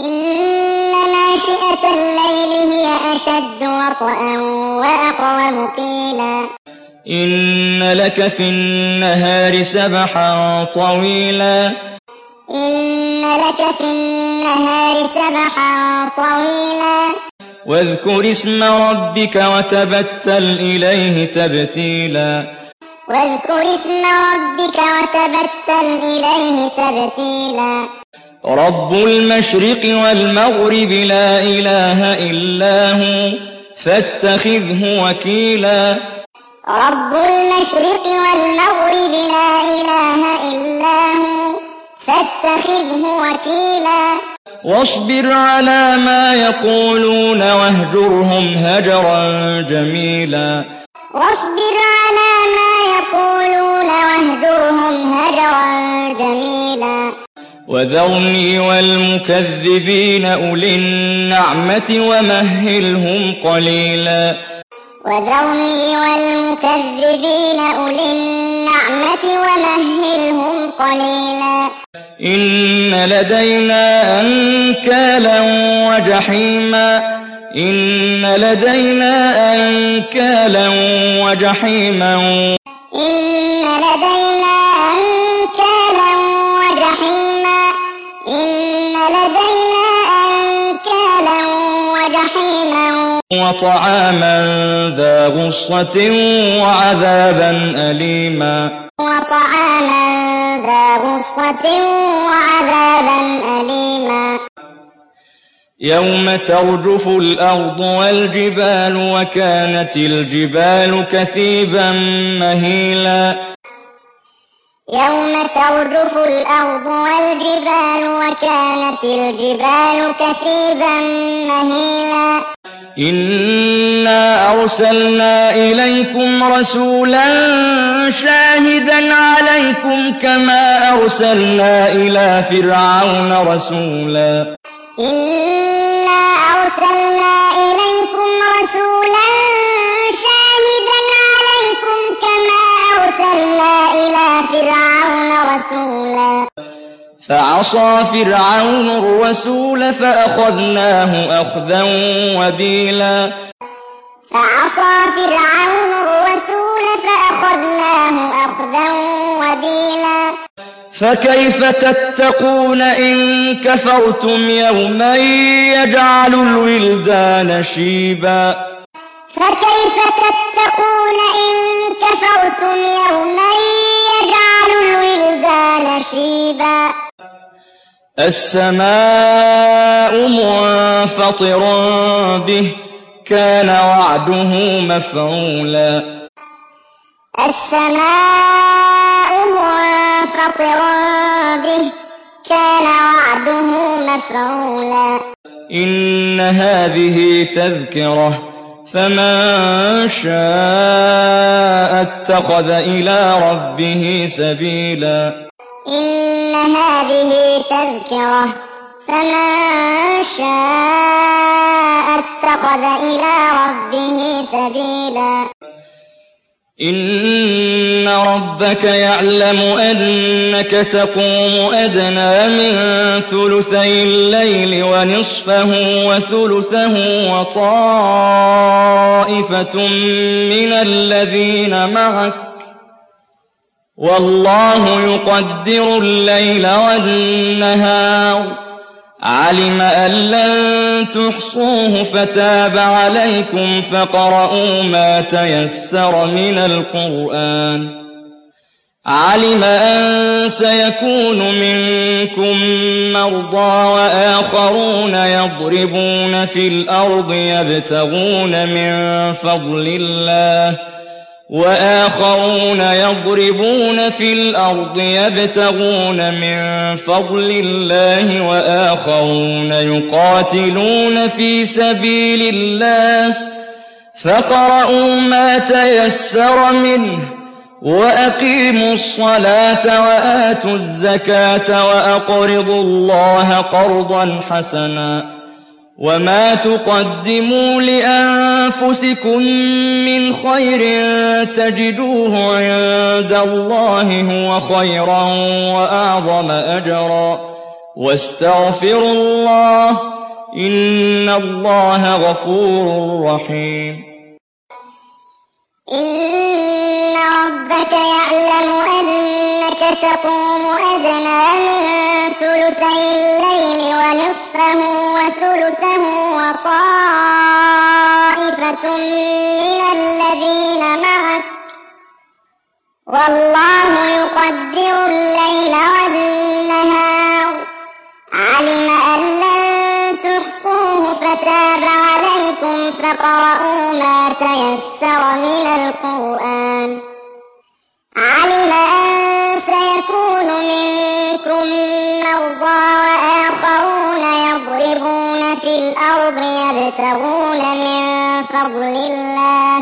إن لك في النهار سبحا طويلا واذكر اسم ربك وتبتل إليه تبتيلا رب المشرق والمغرب لا إله إلا هو فاتخذه وكيلا واصبر على ما يقولون واهجرهم هجرا جميلا وذرني والمكذبين أولي النعمة ومهلهم قليلا إن لدينا أنكالا وجحيما وطعاما ذا غصة وعذابا أليما يوم ترجف الأرض والجبال وكانت الجبال كثيبا مهيلا إنا أرسلنا إليكم رسولا شاهدا عليكم كما أرسلنا إلى فرعون رسولا فعصى فرعون الرسول فأخذناه أخذا وبيلا فعصى فرعون الرسول فأخذناه أخذا وبيلا فكيف تتقون إن كفرتم يوما يجعل الولدان شيبا فكيف تتقون إن كفرتم يوما يجعل الولدان شيبا السماء منفطر به كان وعده مفعولا السماء منفطر به كان وعده مفعولا إن هذه تذكرة فمن شاء اتخذ إلى ربه سبيلا إن هذه تذكرة فمن شاء اتخذ إلى ربه سبيلا إن ربك يعلم أنك تقوم أدنى من ثلثي الليل ونصفه وثلثه وطائفة من الذين معك والله يقدر الليل والنهار علم أن لن تحصوه فتاب عليكم فاقرؤوا ما تيسر من القرآن علم أن سيكون منكم مرضى وآخرون يضربون في الأرض يبتغون من فضل الله وآخرون يقاتلون في سبيل الله فاقرؤوا ما تيسر منه وأقيموا الصلاة وآتوا الزكاة وأقرضوا الله قرضا حسنا وما تقدموا لأنفسكم من خير تجدوه عند الله هو خيرا وأعظم أجرا واستغفروا الله إن الله غفور رحيم إن ربك يعلم أنك تقوم أدنى من ثلثي الليل ونصفه وثلثه وطائفة من الذين معك والله يقدر الليل والنهار علم أن لن تحصوه فتاب عليكم فاقرؤوا ما تيسر من القرآن علم أن سيكون منكم مرضى وآخرون يضربون في الأرض يبتغون من فضل الله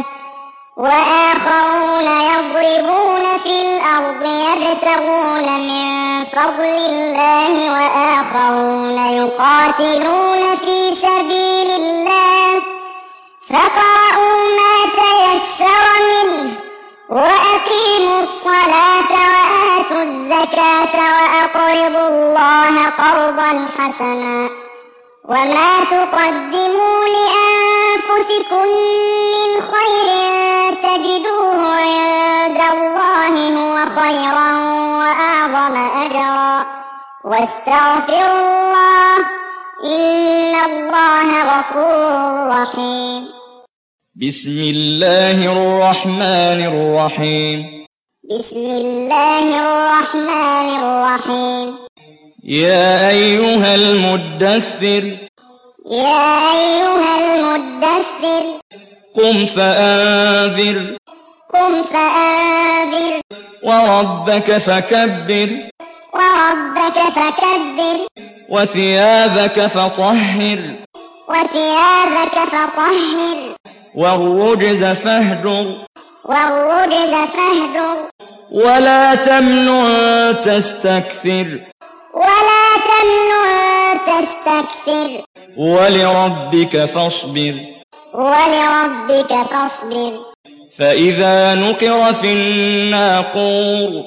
وآخرون يقاتلون في سبيل الله فاقرؤوا ما تيسر منه وأقيموا الصلاة وآتوا الزكاة وأقرضوا الله قرضا حسنا وما تقدموا لأنفسكم من خير تجدوه عند الله هو خيرا وأعظم أجرا واستغفروا الله إن الله غفور رحيم بسم الله الرحمن الرحيم بسم الله الرحمن الرحيم يا أيها المدثر قم فأنذر وربك فكبر وثيابك فطهر والرجز فاهجر ولا تمنن تستكثر ولربك فاصبر فإذا نقر في الناقور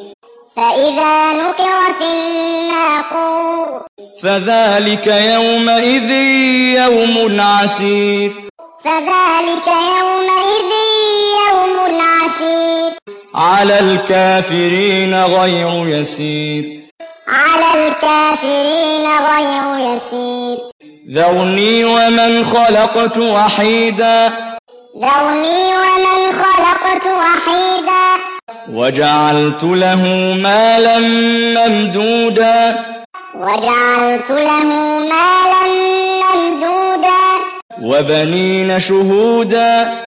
فذلك يومئذ يوم عسير فذلك يومئذ يوم عسير على الكافرين غير يسير على الكافرين غير يسير ذرني ومن خلقت وحيدا ذرني ومن خلقت وحيدا وجعلت له مالا ممدودا وجعلت له مالا ممدودا وبنين شهودا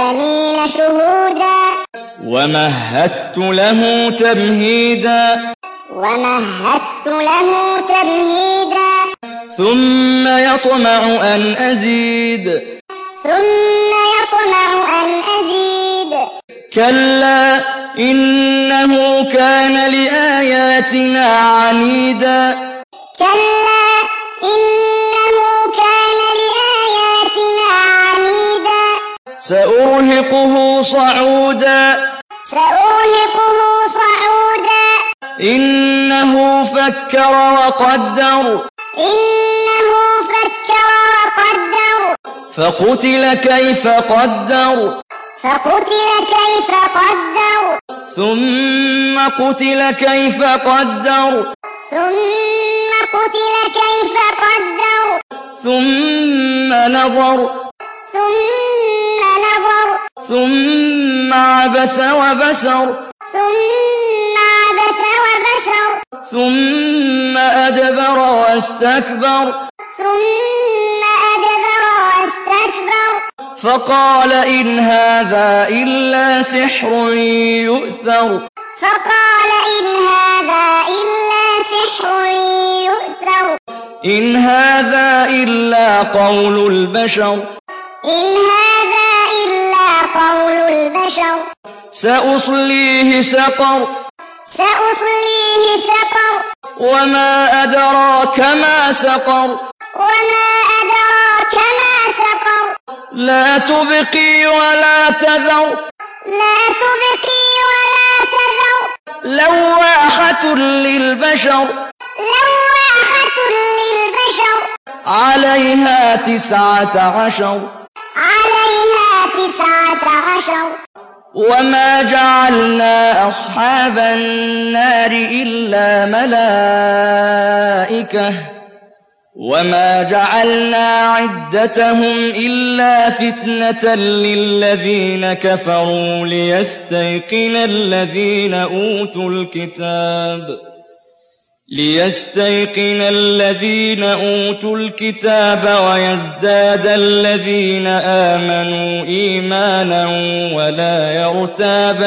ومهدت له تمهيدا ومهدت له تمهيدا ثم يطمع أن أزيد كلا إنه كان لآياتنا عنيدا كلا إنه كان لآياتنا عنيدا سأرهقه صعودا إنه فكر وقدر فقتل كيف قدر ثم قتل كيف قدر ثم نظر ثم عبس وبسر ثم أدبر واستكبر فقال إن هذا إلا سحر يؤثر إن هذا إلا قول البشر سأصليه سقر وما أدراك ما سقر لا تبقي ولا تذر لواحة للبشر عليها 19 وما جعلنا أصحاب النار إلا ملائكة وما جعلنا عدتهم إلا فتنة للذين كفروا ليستيقن الذين أوتوا الكتاب ويزداد الذين آمنوا إيمانا ولا يرتاب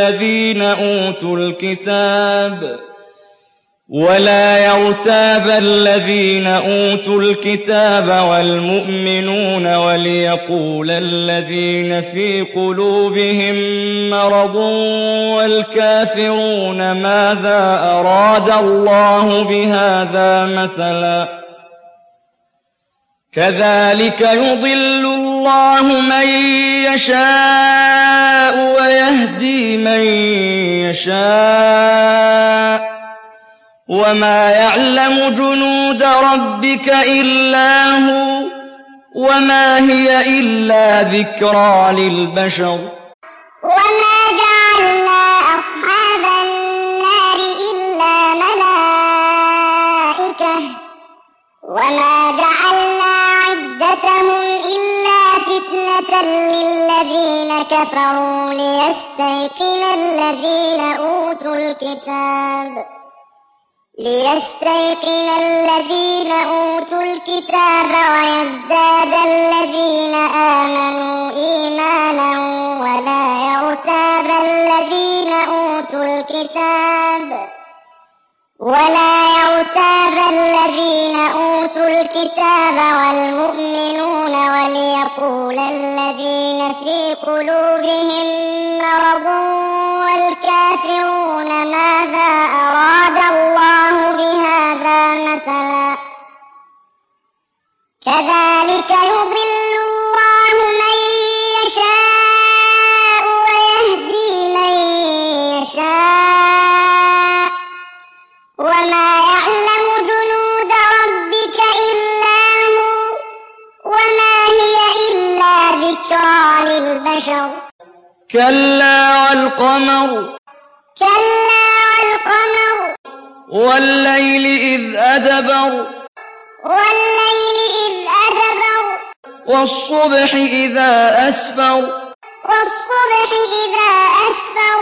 الذين أوتوا الكتاب والمؤمنون وليقول الذين في قلوبهم مرض والكافرون ماذا أراد الله بهذا مثلا كذلك يضل الله من يشاء ويهدي من يشاء وما يعلم جنود ربك إلا هو وما هي إلا ذكرى للبشر وما جعلنا أصحاب النار إلا ملائكة وما جعلنا عدتهم إلا فتنة للذين كفروا ليستيقن الذين أوتوا الكتاب ويزداد الذين آمنوا إيمانا ولا يرتاب الذين أوتوا الكتاب والمؤمنون وليقول الذين في قلوبهم مرض والكافرون ماذا أراد الله بهذا مثلا كذلك يضل الله من يشاء ويهدي من يشاء وما يعلم جنود ربك إلا هو وما هي إلا كلا والقمر كلا والقمر والليل إذ أدبر والليل إذ أدبر والصبح إذا أسفر والصبح إذا أسفر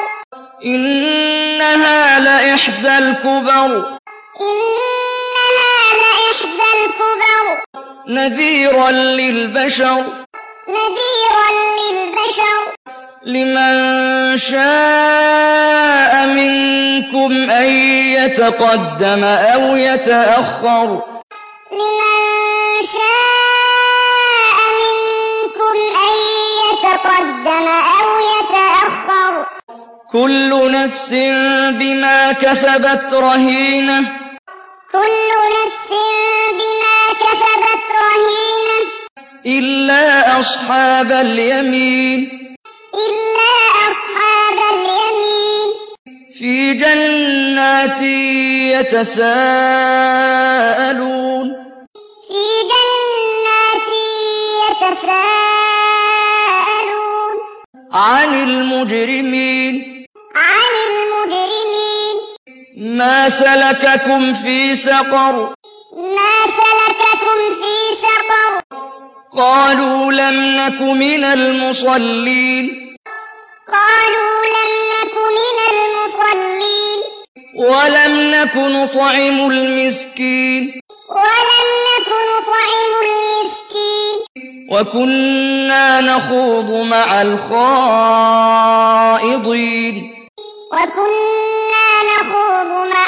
إنها لإحدى الكبر إنها لإحدى الكبر نذيرا للبشر نذيرا للبشر لمن شاء منكم أن يتقدم أو يتأخر لمن شاء منكم أن يتقدم أو يتأخر كل نفس بما كسبت رهينة كل نفس بما كسبت رهينة إلا أصحاب اليمين إلا أصحاب اليمين في جنات يتساءلون في جنات يتساءلون عن المجرمين عن المجرمين ما سلككم في سقر ما سلككم في سقر قالوا لم نك من المصلين قالوا لم نك من المصلين ولم نك نطعم المسكين ولم نك نطعم المسكين وكنا نخوض مع الخائضين وكنا نخوض مع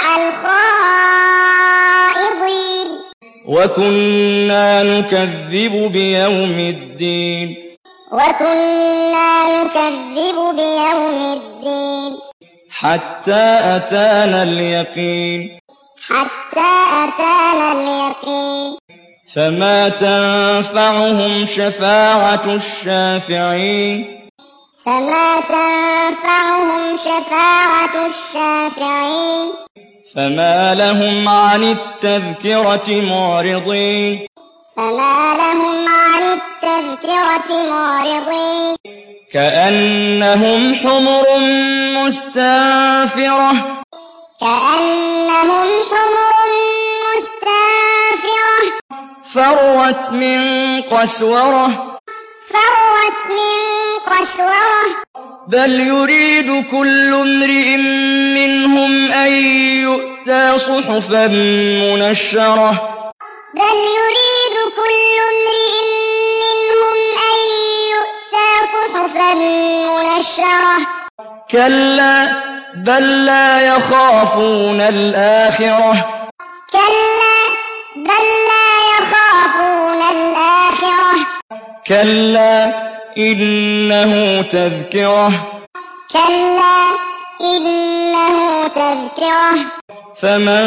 الخائضين وكنا نكذب بيوم الدين وكنا نكذب بيوم الدين حتى أتانا اليقين حتى أتانا اليقين فما تنفعهم شفاعة الشافعين فما تنفعهم شفاعة الشافعين فما لهم عن التذكرة معرضين فما لهم عن التذكرة معرضين كأنهم حمر مستنفرة كأنهم حمر مستنفرة فرت من قسورة فرت من قسورة بل يريد كل امرئ منهم أن يؤتى صحفا منشرة بل يريد كل امرئ منهم أن يؤتى صحفا منشرة كلا بل لا يخافون الآخرة كلا بل لا يخافون الآخرة كلا إنه تذكرة كلا إنه تذكرة فمن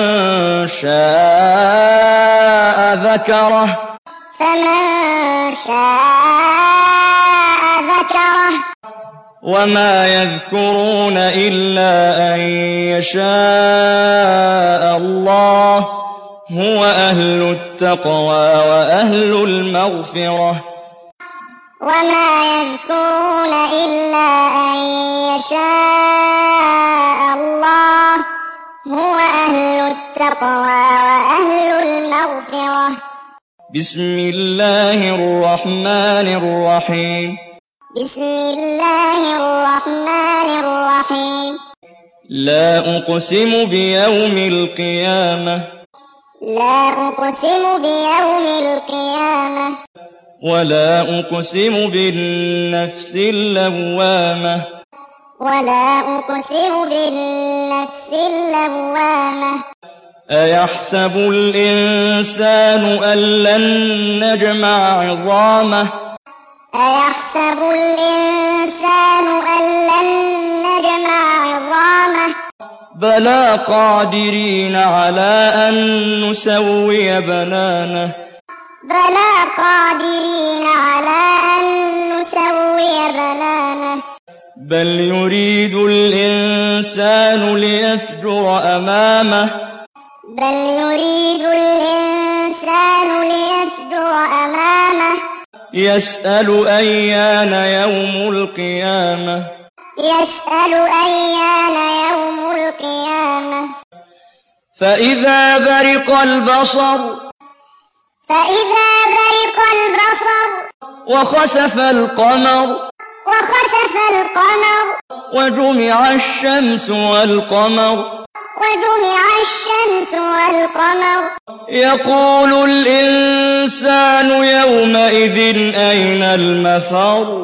شاء ذكره فمن شاء ذكره وما يذكرون إلا أن يشاء الله هو أهل التقوى وأهل المغفرة وما يذكرون إلا أن يشاء الله هو أهل التقوى وأهل المغفرة بسم الله الرحمن الرحيم بسم الله الرحمن الرحيم لا أقسم بيوم القيامة لا أقسم بيوم القيامة ولا أقسم بالنفس اللوامة ولا أقسم بالنفس اللوامة أيحسب الإنسان أن لن نجمع عظامه أيحسب الإنسان أن لن نجمع عظامه بلى قادرين على أن نسوي بنانه بلى قادرين على أن نسوي بنانه بل يريد الإنسان ليفجر أمامه بل يريد الإنسان ليفجر أمامه يسأل أيان يوم القيامة يسأل أيان يوم القيامة فإذا برق البصر وخسف القمر وجمع الشمس والقمر يقول الإنسان يومئذ أين المفر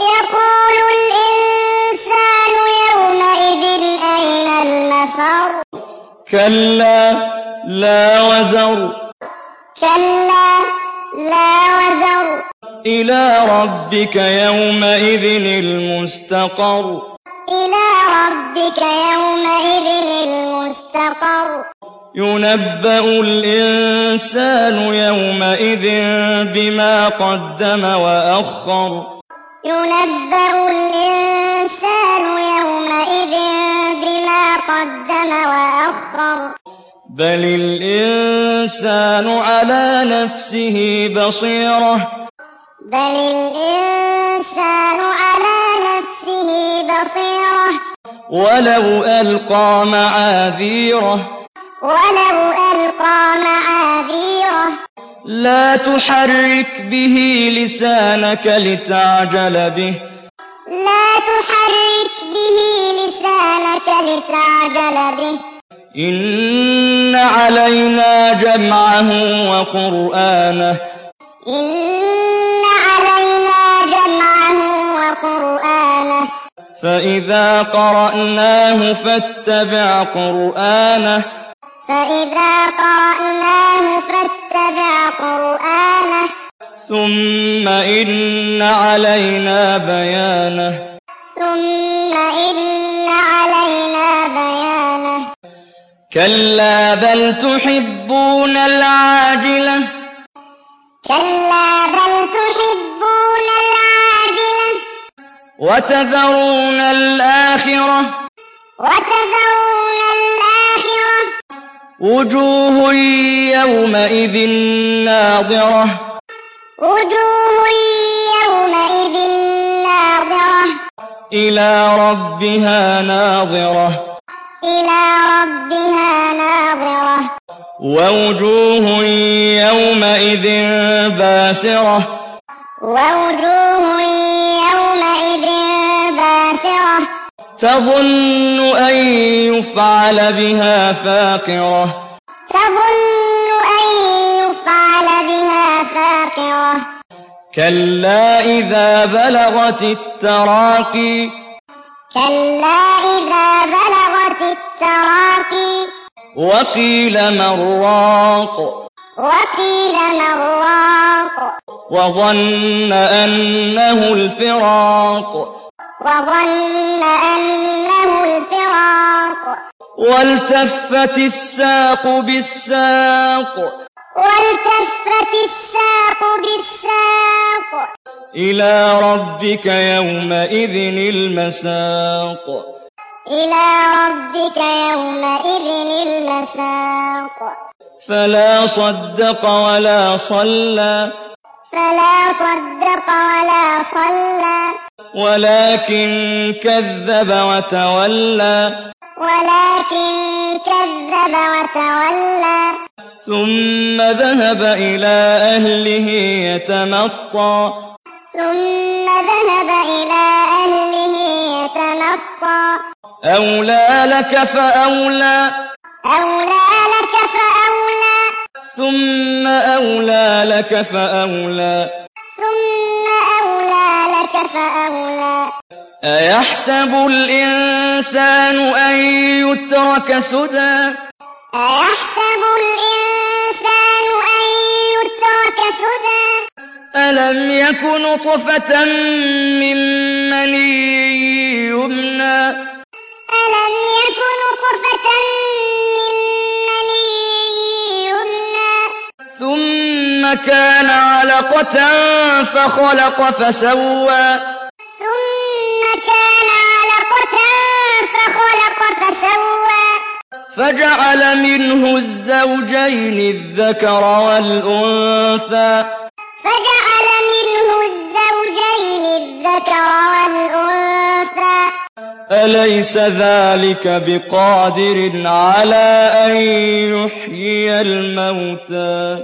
كلا لا وزر إلى ربك يومئذ المستقر ينبأ الإنسان يومئذ بما قدم وأخر بل الإنسان على نفسه بصيرة ولو ألقى معاذيره لا تحرك به لسانك لتعجل به إن علينا جمعه وقرآنه فإذا قرأناه فاتبع قرآنه ثم إن علينا بيانه كلا بل تحبون العاجلة وتذرون الآخرة وجوه يومئذ ناضرة إلى ربها ناظرة ووجوه يومئذ باسرة تظن أن يفعل بها فاقرة كلا إذا بلغت التراقي وقيل من راق وظن أنه الفراق والتفت الساق بالساق إلى ربك يومئذ المساق فلا صدق ولا صلى ولكن كذب وتولى ثم ذهب إلى أهله يتمطى أولى لك فأولى ثم أولى لك فأولى أيحسب الإنسان أن يترك سدى ألم يك نطفة من مني يمنى ثم كان علقة فخلق فسوى فجعل منه الزوجين الذكر والأنثى أليس ذلك بقادر على أن يحيي الموتى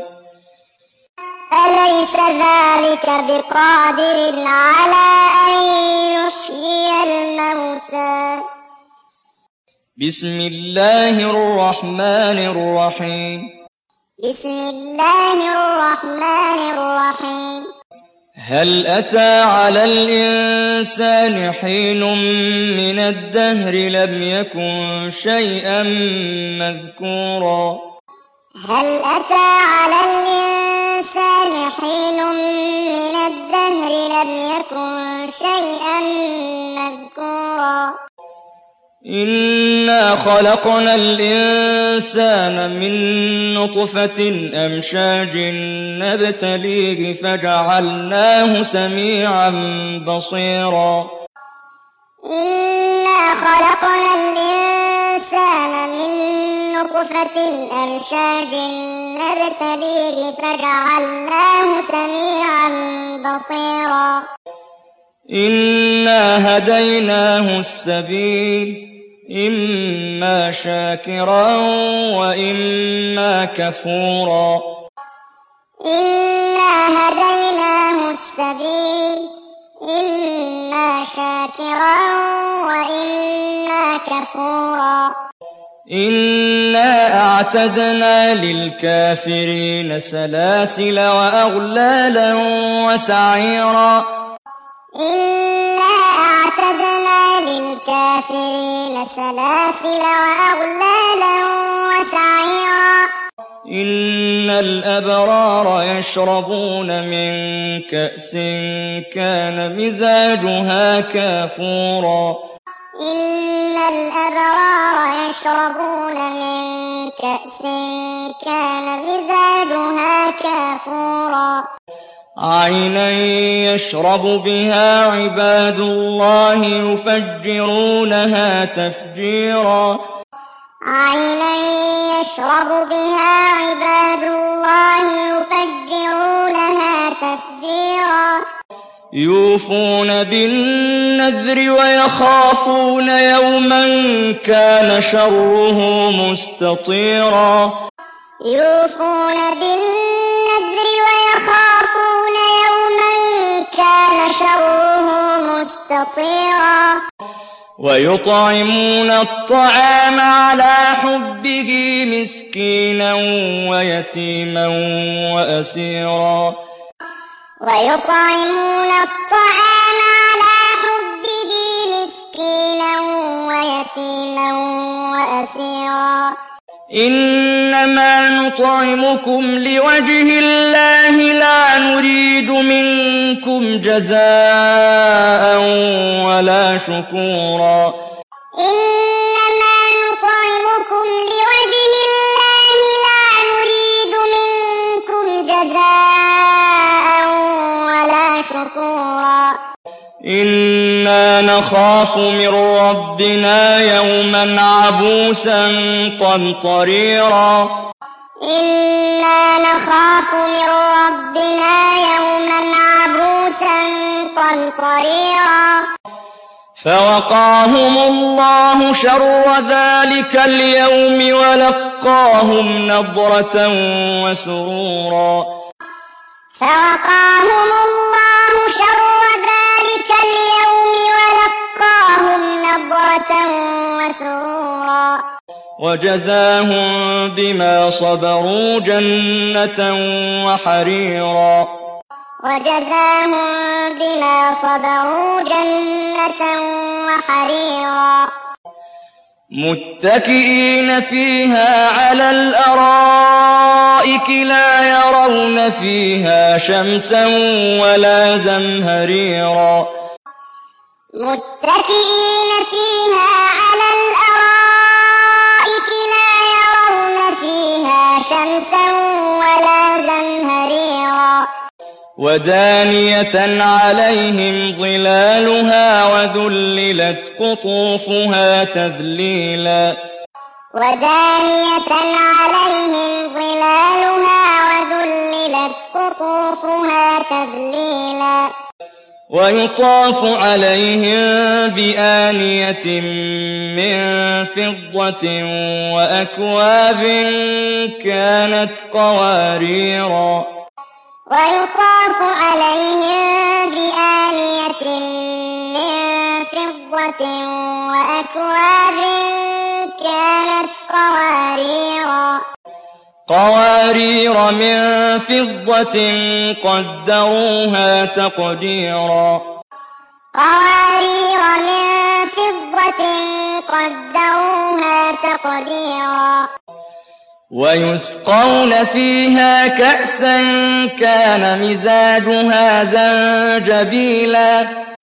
أليس ذلك بقادر على أن يحيي الموتى بسم الله الرحمن الرحيم بسم الله الرحمن الرحيم هل أتى على الإنسان حين من الدهر لم يكن شيئا مذكورا هل أتى على الإنسان حين من الدهر لم يكن شيئا مذكورا إنا خلقنا الإنسان من نطفة أمشاج نبتليه فجعلناه سميعا بصيرا إنا خلقنا الإنسان من نطفة أمشاج نبتليه فجعلناه سميعا بصيرا إنا هديناه السبيل إما شاكرا وإما كفورا إنا هديناه السبيل إما شاكرا وإما كفورا إنا أعتدنا للكافرين سلاسل وأغلالا وسعيرا إنا أعتدنا للكافرين سلاسل وأغلالا وسعيرا إن الأبرار يشربون من كأس كان مزاجها كافورا إن الأبرار يشربون من كأس كان مزاجها كافورا عينا يشرب بها عباد الله يفجرونها تفجيرا عينا يشرب بها عباد الله يفجرونها تفجيرا يوفون بالنذر ويخافون يوما كان شره مستطيرا يوفون بالنذر ويخافون يوما كان شره مستطيرا ويطعمون الطعام على حبه مسكينا ويتيما وأسيرا ويطعمون الطعام على حبه مسكينا ويتيما وأسيرا إنما نطعمكم لوجه الله لا نريد منكم جزاء ولا شكورا إنما نطعمكم لوجه الله لا نريد منكم جزاء ولا شكورا إنا نخاف من ربنا يوما عبوسا قمطريرا إنا نخاف من ربنا يوما عبوسا قمطريرا فوقاهم الله شر ذلك اليوم ولقاهم نضرة وسرورا فوقاهم الله شر ذلك اليوم ولقاهم نضرة وسرورا وجزاهم بما صبروا جنة وحريرا وجزاهم بما صبروا جنة وحريرا متكئين فيها على الأرائك لا يرون فيها شمسا ولا زمهريرا متكئين فيها على الأرائك لا يرون فيها شمسا ولا زمهريرا ودانية عليهم ظلالها وذللت قطوفها تذليلا ودانية عليهم ظلالها وذللت قطوفها تذليلا ويطاف عليهم بآنية من فضة وأكواب كانت قواريرا ويطاف عليهم بآنية من فضة وأكواب كانت قوارير من فضة قدروها تقديرا قوارير من فضة قدروها تقديرا ويسقون فيها كأسا كان مزاجها زنجبيلا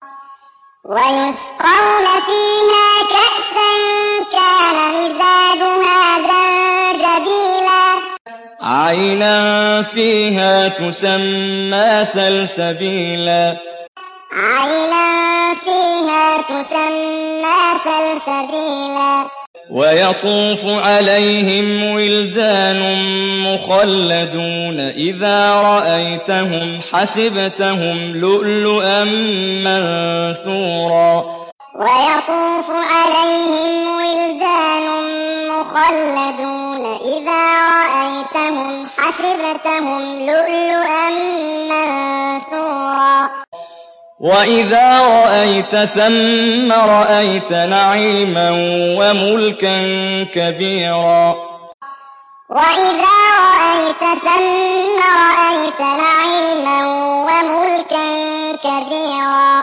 ويسقون فيها كأسا كان مزاجها زنجبيلا عينا فيها تسمى سلسبيلا عينا فيها تسمى سلسبيلا ويطوف عليهم ولدان مخلدون إذا رأيتهم حسبتهم لؤلؤا منثورا ويطوف عليهم ولدان مخلدون إذا رأيتهم حسبتهم لؤلؤا منثورا وإذا رأيت ثم رأيت نعيما وملكا كبيرا وإذا رأيت ثم رأيت نعيما وملكا كبيرا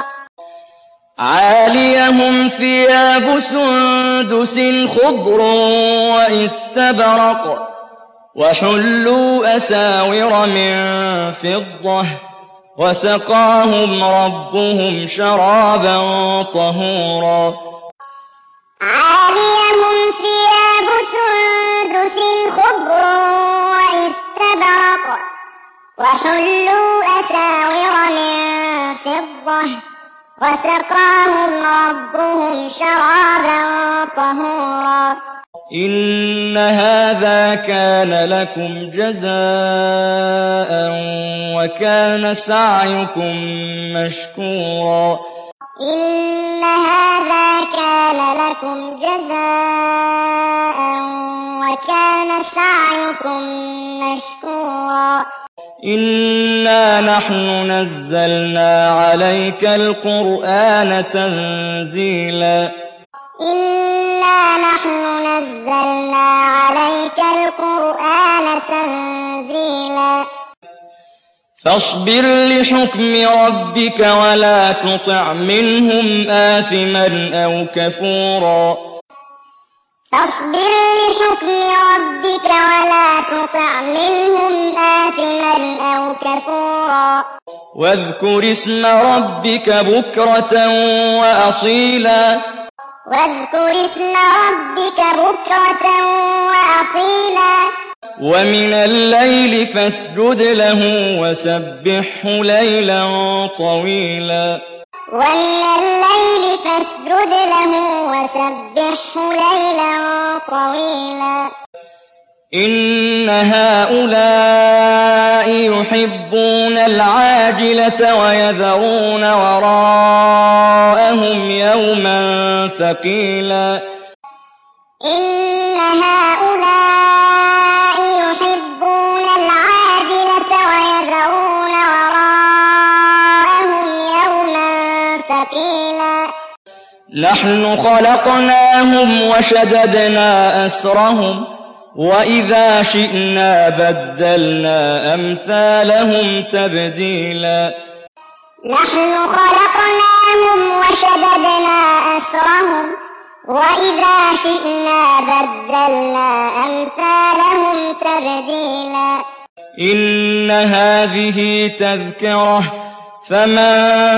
عاليهم ثياب سندس خضر واستبرق وحلوا أساور من فضة وسقاهم ربهم شرابا طهورا عاليهم ثياب سندس خضر واستبرق وحلوا أساور من فضة وسقاهم ربهم شرابا طهورا إن هذا كان لكم جزاء وكان سعيكم مشكورا إن هذا كان لكم جزاء وكان سعيكم مشكورا إنا نحن نزلنا عليك القرآن تنزيلا إنا نحن نزلنا عليك القرآن تنزيلا فاصبر لحكم ربك ولا تطع منهم آثما أو كفورا فاصبر لحكم ربك ولا تطع منهم آثما أو كفورا واذكر اسم ربك بكرة وأصيلا واذكر اسم ربك بكرة وأصيلا ومن الليل فاسجد له وسبحه ليلا طويلا ومن الليل فاسجد له وسبحه ليلا طويلا إن هؤلاء يحبون العاجلة ويذرون وراءهم يوما ثقيلا إن هؤلاء يحبون العاجلة ويذرون وراءهم يوما ثقيلا نحن خلقناهم وشددنا أسرهم وإذا شئنا بدلنا أمثالهم تبديلا نحن خلقناهم وشددنا أسرهم وإذا شئنا بدلنا أمثالهم تبديلا إن هذه تذكرة فمن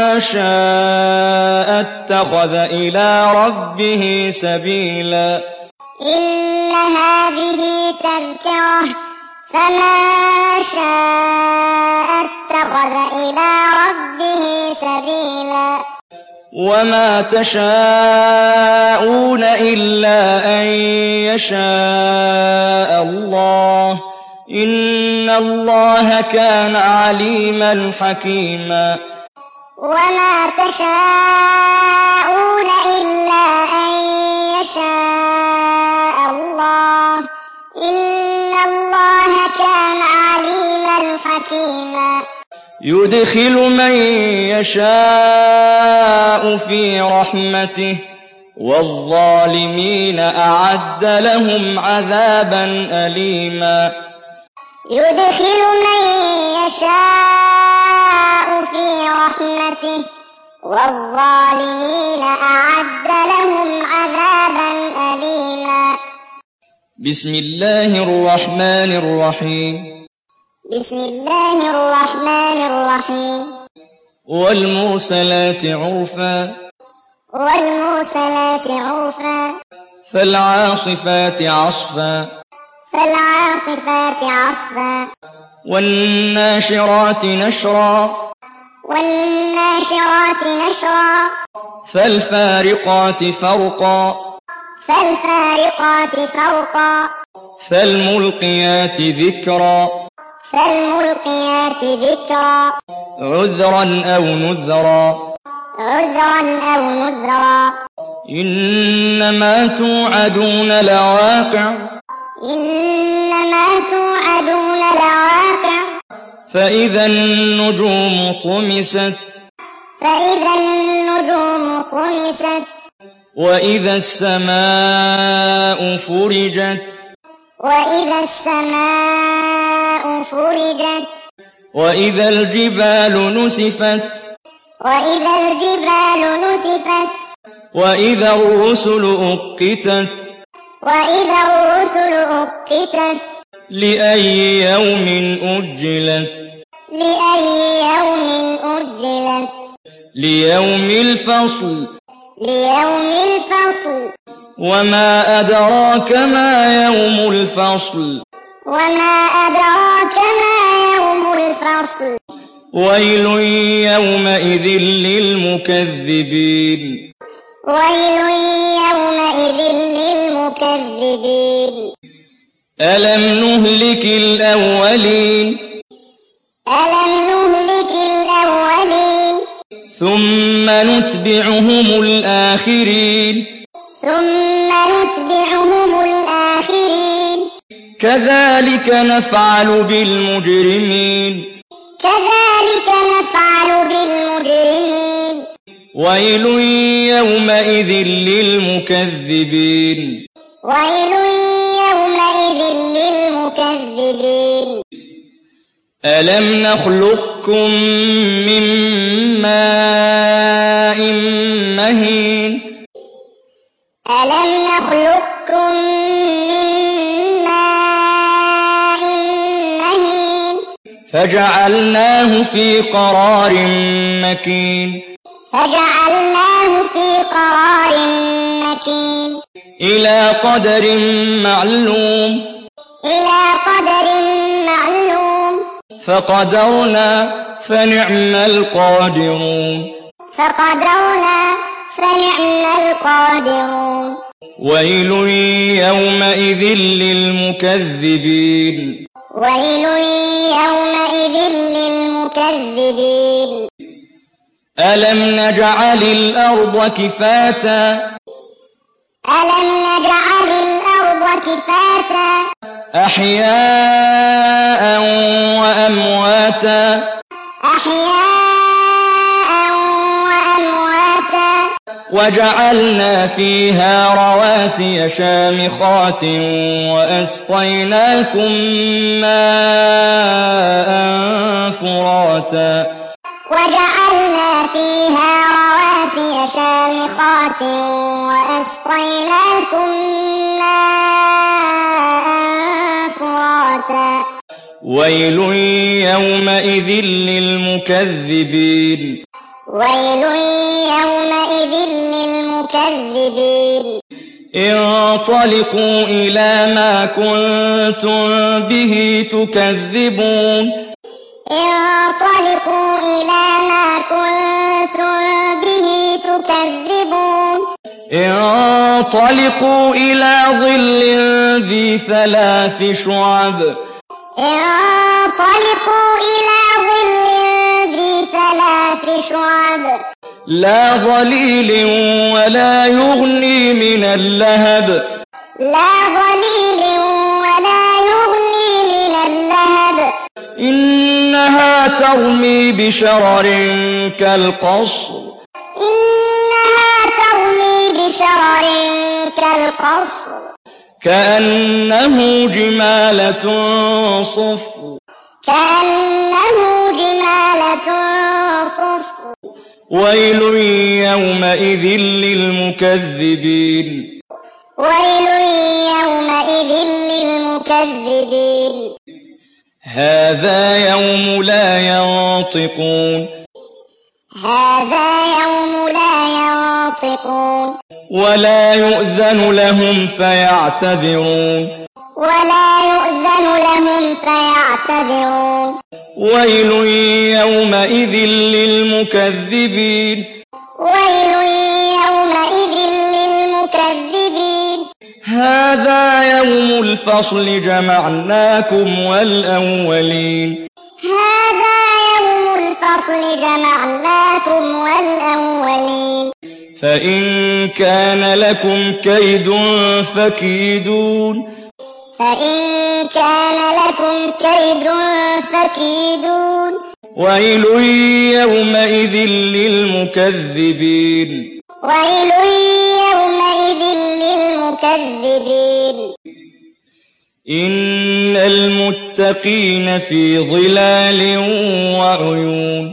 شاء اتخذ إلى ربه سبيلا إن هذه تذكرة فمن شاء اتخذ إلى ربه سبيلا وما تشاءون إلا أن يشاء الله إن الله كان عليما حكيما وما تشاءون إلا أن يشاء الله إن الله كان عليما حكيما يدخل من يشاء في رحمته والظالمين أعد لهم عذابا أليما يدخل من يشاء في رحمته والظالمين أعد لهم عذابا أليما بسم الله الرحمن الرحيم بسم الله الرحمن الرحيم والمرسلات عرفا والمرسلات عرفا فالعاصفات عصفا فالعاصفات عصفا والناشرات نشرا والناشرات نشرا فالفارقات فرقا فالفارقات فرقا فالملقيات ذكرا فالملقيات ذكرا عذرا أو نذرا عذرا أو نذرا إنما توعدون لواقع إنما توعدون لواقع فإذا النجوم طمست فإذا النجوم طمست وإذا السماء فرجت وإذا السماء فرجت وإذا الجبال نسفت وإذا الجبال نسفت وإذا الرسل أقتت وإذا الرسل أقتت لأي يوم أجلت لأي يوم أجلت ليوم الفصل ليوم الفصل وما أدراك ما يوم الفصل وما أدراك ما يوم الفصل ويل يومئذ للمكذبين ويل يومئذ للمكذبين ألم نهلك الأولين ألم نهلك الأولين ثم نتبعهم الآخرين ثم نتبعهم الآخرين كذلك نفعل بالمجرمين كذلك نفعل بالمجرمين ويل يومئذ للمكذبين ويل يومئذ للمكذبين ألم نخلقكم من ماء مهين ألم نخلقكم من ماء مهين فجعلناه في قرار مكين فجعلناه في قرار مكين إلى قدر معلوم إلى قدر معلوم فقدرنا فنعم القادرون فقدرنا فنعم القادرون ويل يومئذ للمكذبين ويل يومئذ للمكذبين ألم نجعل الأرض كفاتا ألم نجعل الأرض كفاتا أحياء وأمواتا أحياء وأمواتا وجعلنا فيها رواسي شامخات وأسقيناكم ماء فراتا وجعلنا فيها رواسي شامخات وأسقيناكم ماء فراتا ويل يومئذ للمكذبين ويل يومئذ للمكذبين انطلقوا إلى ما كنتم به تكذبون انطلقوا إلى ما كنتم به تكذبون انطلقوا إلى ظل ذي 3 شعب انطلقوا إلى ظل ذي 3 شعب لا ظليل ولا يغني من اللهب لا ظليل ولا يغني من اللهب إنها ترمي بشرر كالقصر إنها ترمي بشرر كالقصر كأنه جمالة صفر كأنه جمالة صفر ويل يومئذ للمكذبين ويل يومئذ للمكذبين هذا يوم لا ينطقون هذا يوم لا ينطقون ولا يؤذن لهم فيعتذرون ولا يؤذن لهم فيعتذرون ويل يومئذ للمكذبين ويل يومئذ للمكذبين هذا يوم الفصل جمعناكم والأولين هذا يوم الفصل جمعناكم والأولين فإن كان لكم كيد فكيدون فإن كان لكم كيد فكيدون ويل يومئذ للمكذبين ويل يومئذ للمكذبين إن المتقين في ظلال وعيون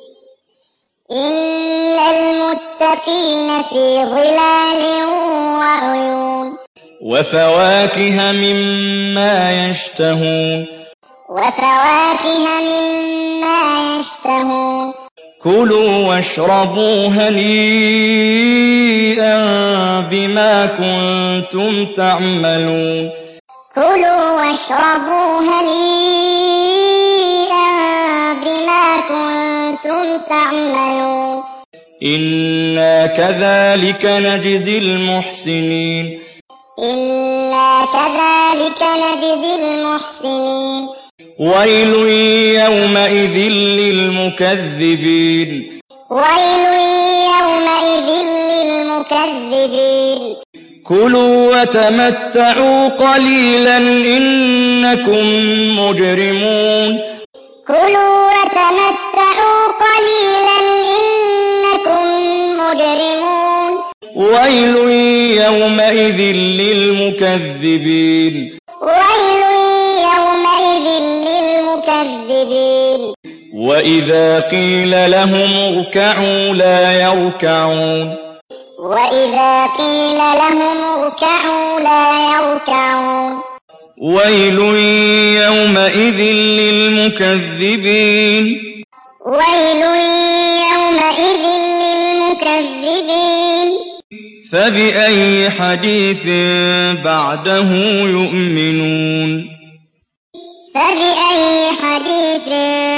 إن المتقين في ظلال وعيون وفواكه مما يشتهون وفواكه مما يشتهون كلوا واشربوا هنيئا بما كنتم تعملون كلوا واشربوا هنيئا بما كنتم تعملون إنا كذلك نجزي المحسنين إنا كذلك نجزي المحسنين ويل يومئذ للمكذبين ويل يومئذ للمكذبين كلوا وتمتعوا قليلا إنكم مجرمون كلوا وتمتعوا قليلا إنكم مجرمون ويل يومئذ للمكذبين ويل يومئذ للمكذبين وإذا قيل لهم اركعوا لا يركعون وإذا قيل لهم اركعوا لا يركعون ويل يومئذ للمكذبين ويل يومئذ للمكذبين فبأي حديث بعده يؤمنون فبأي حديث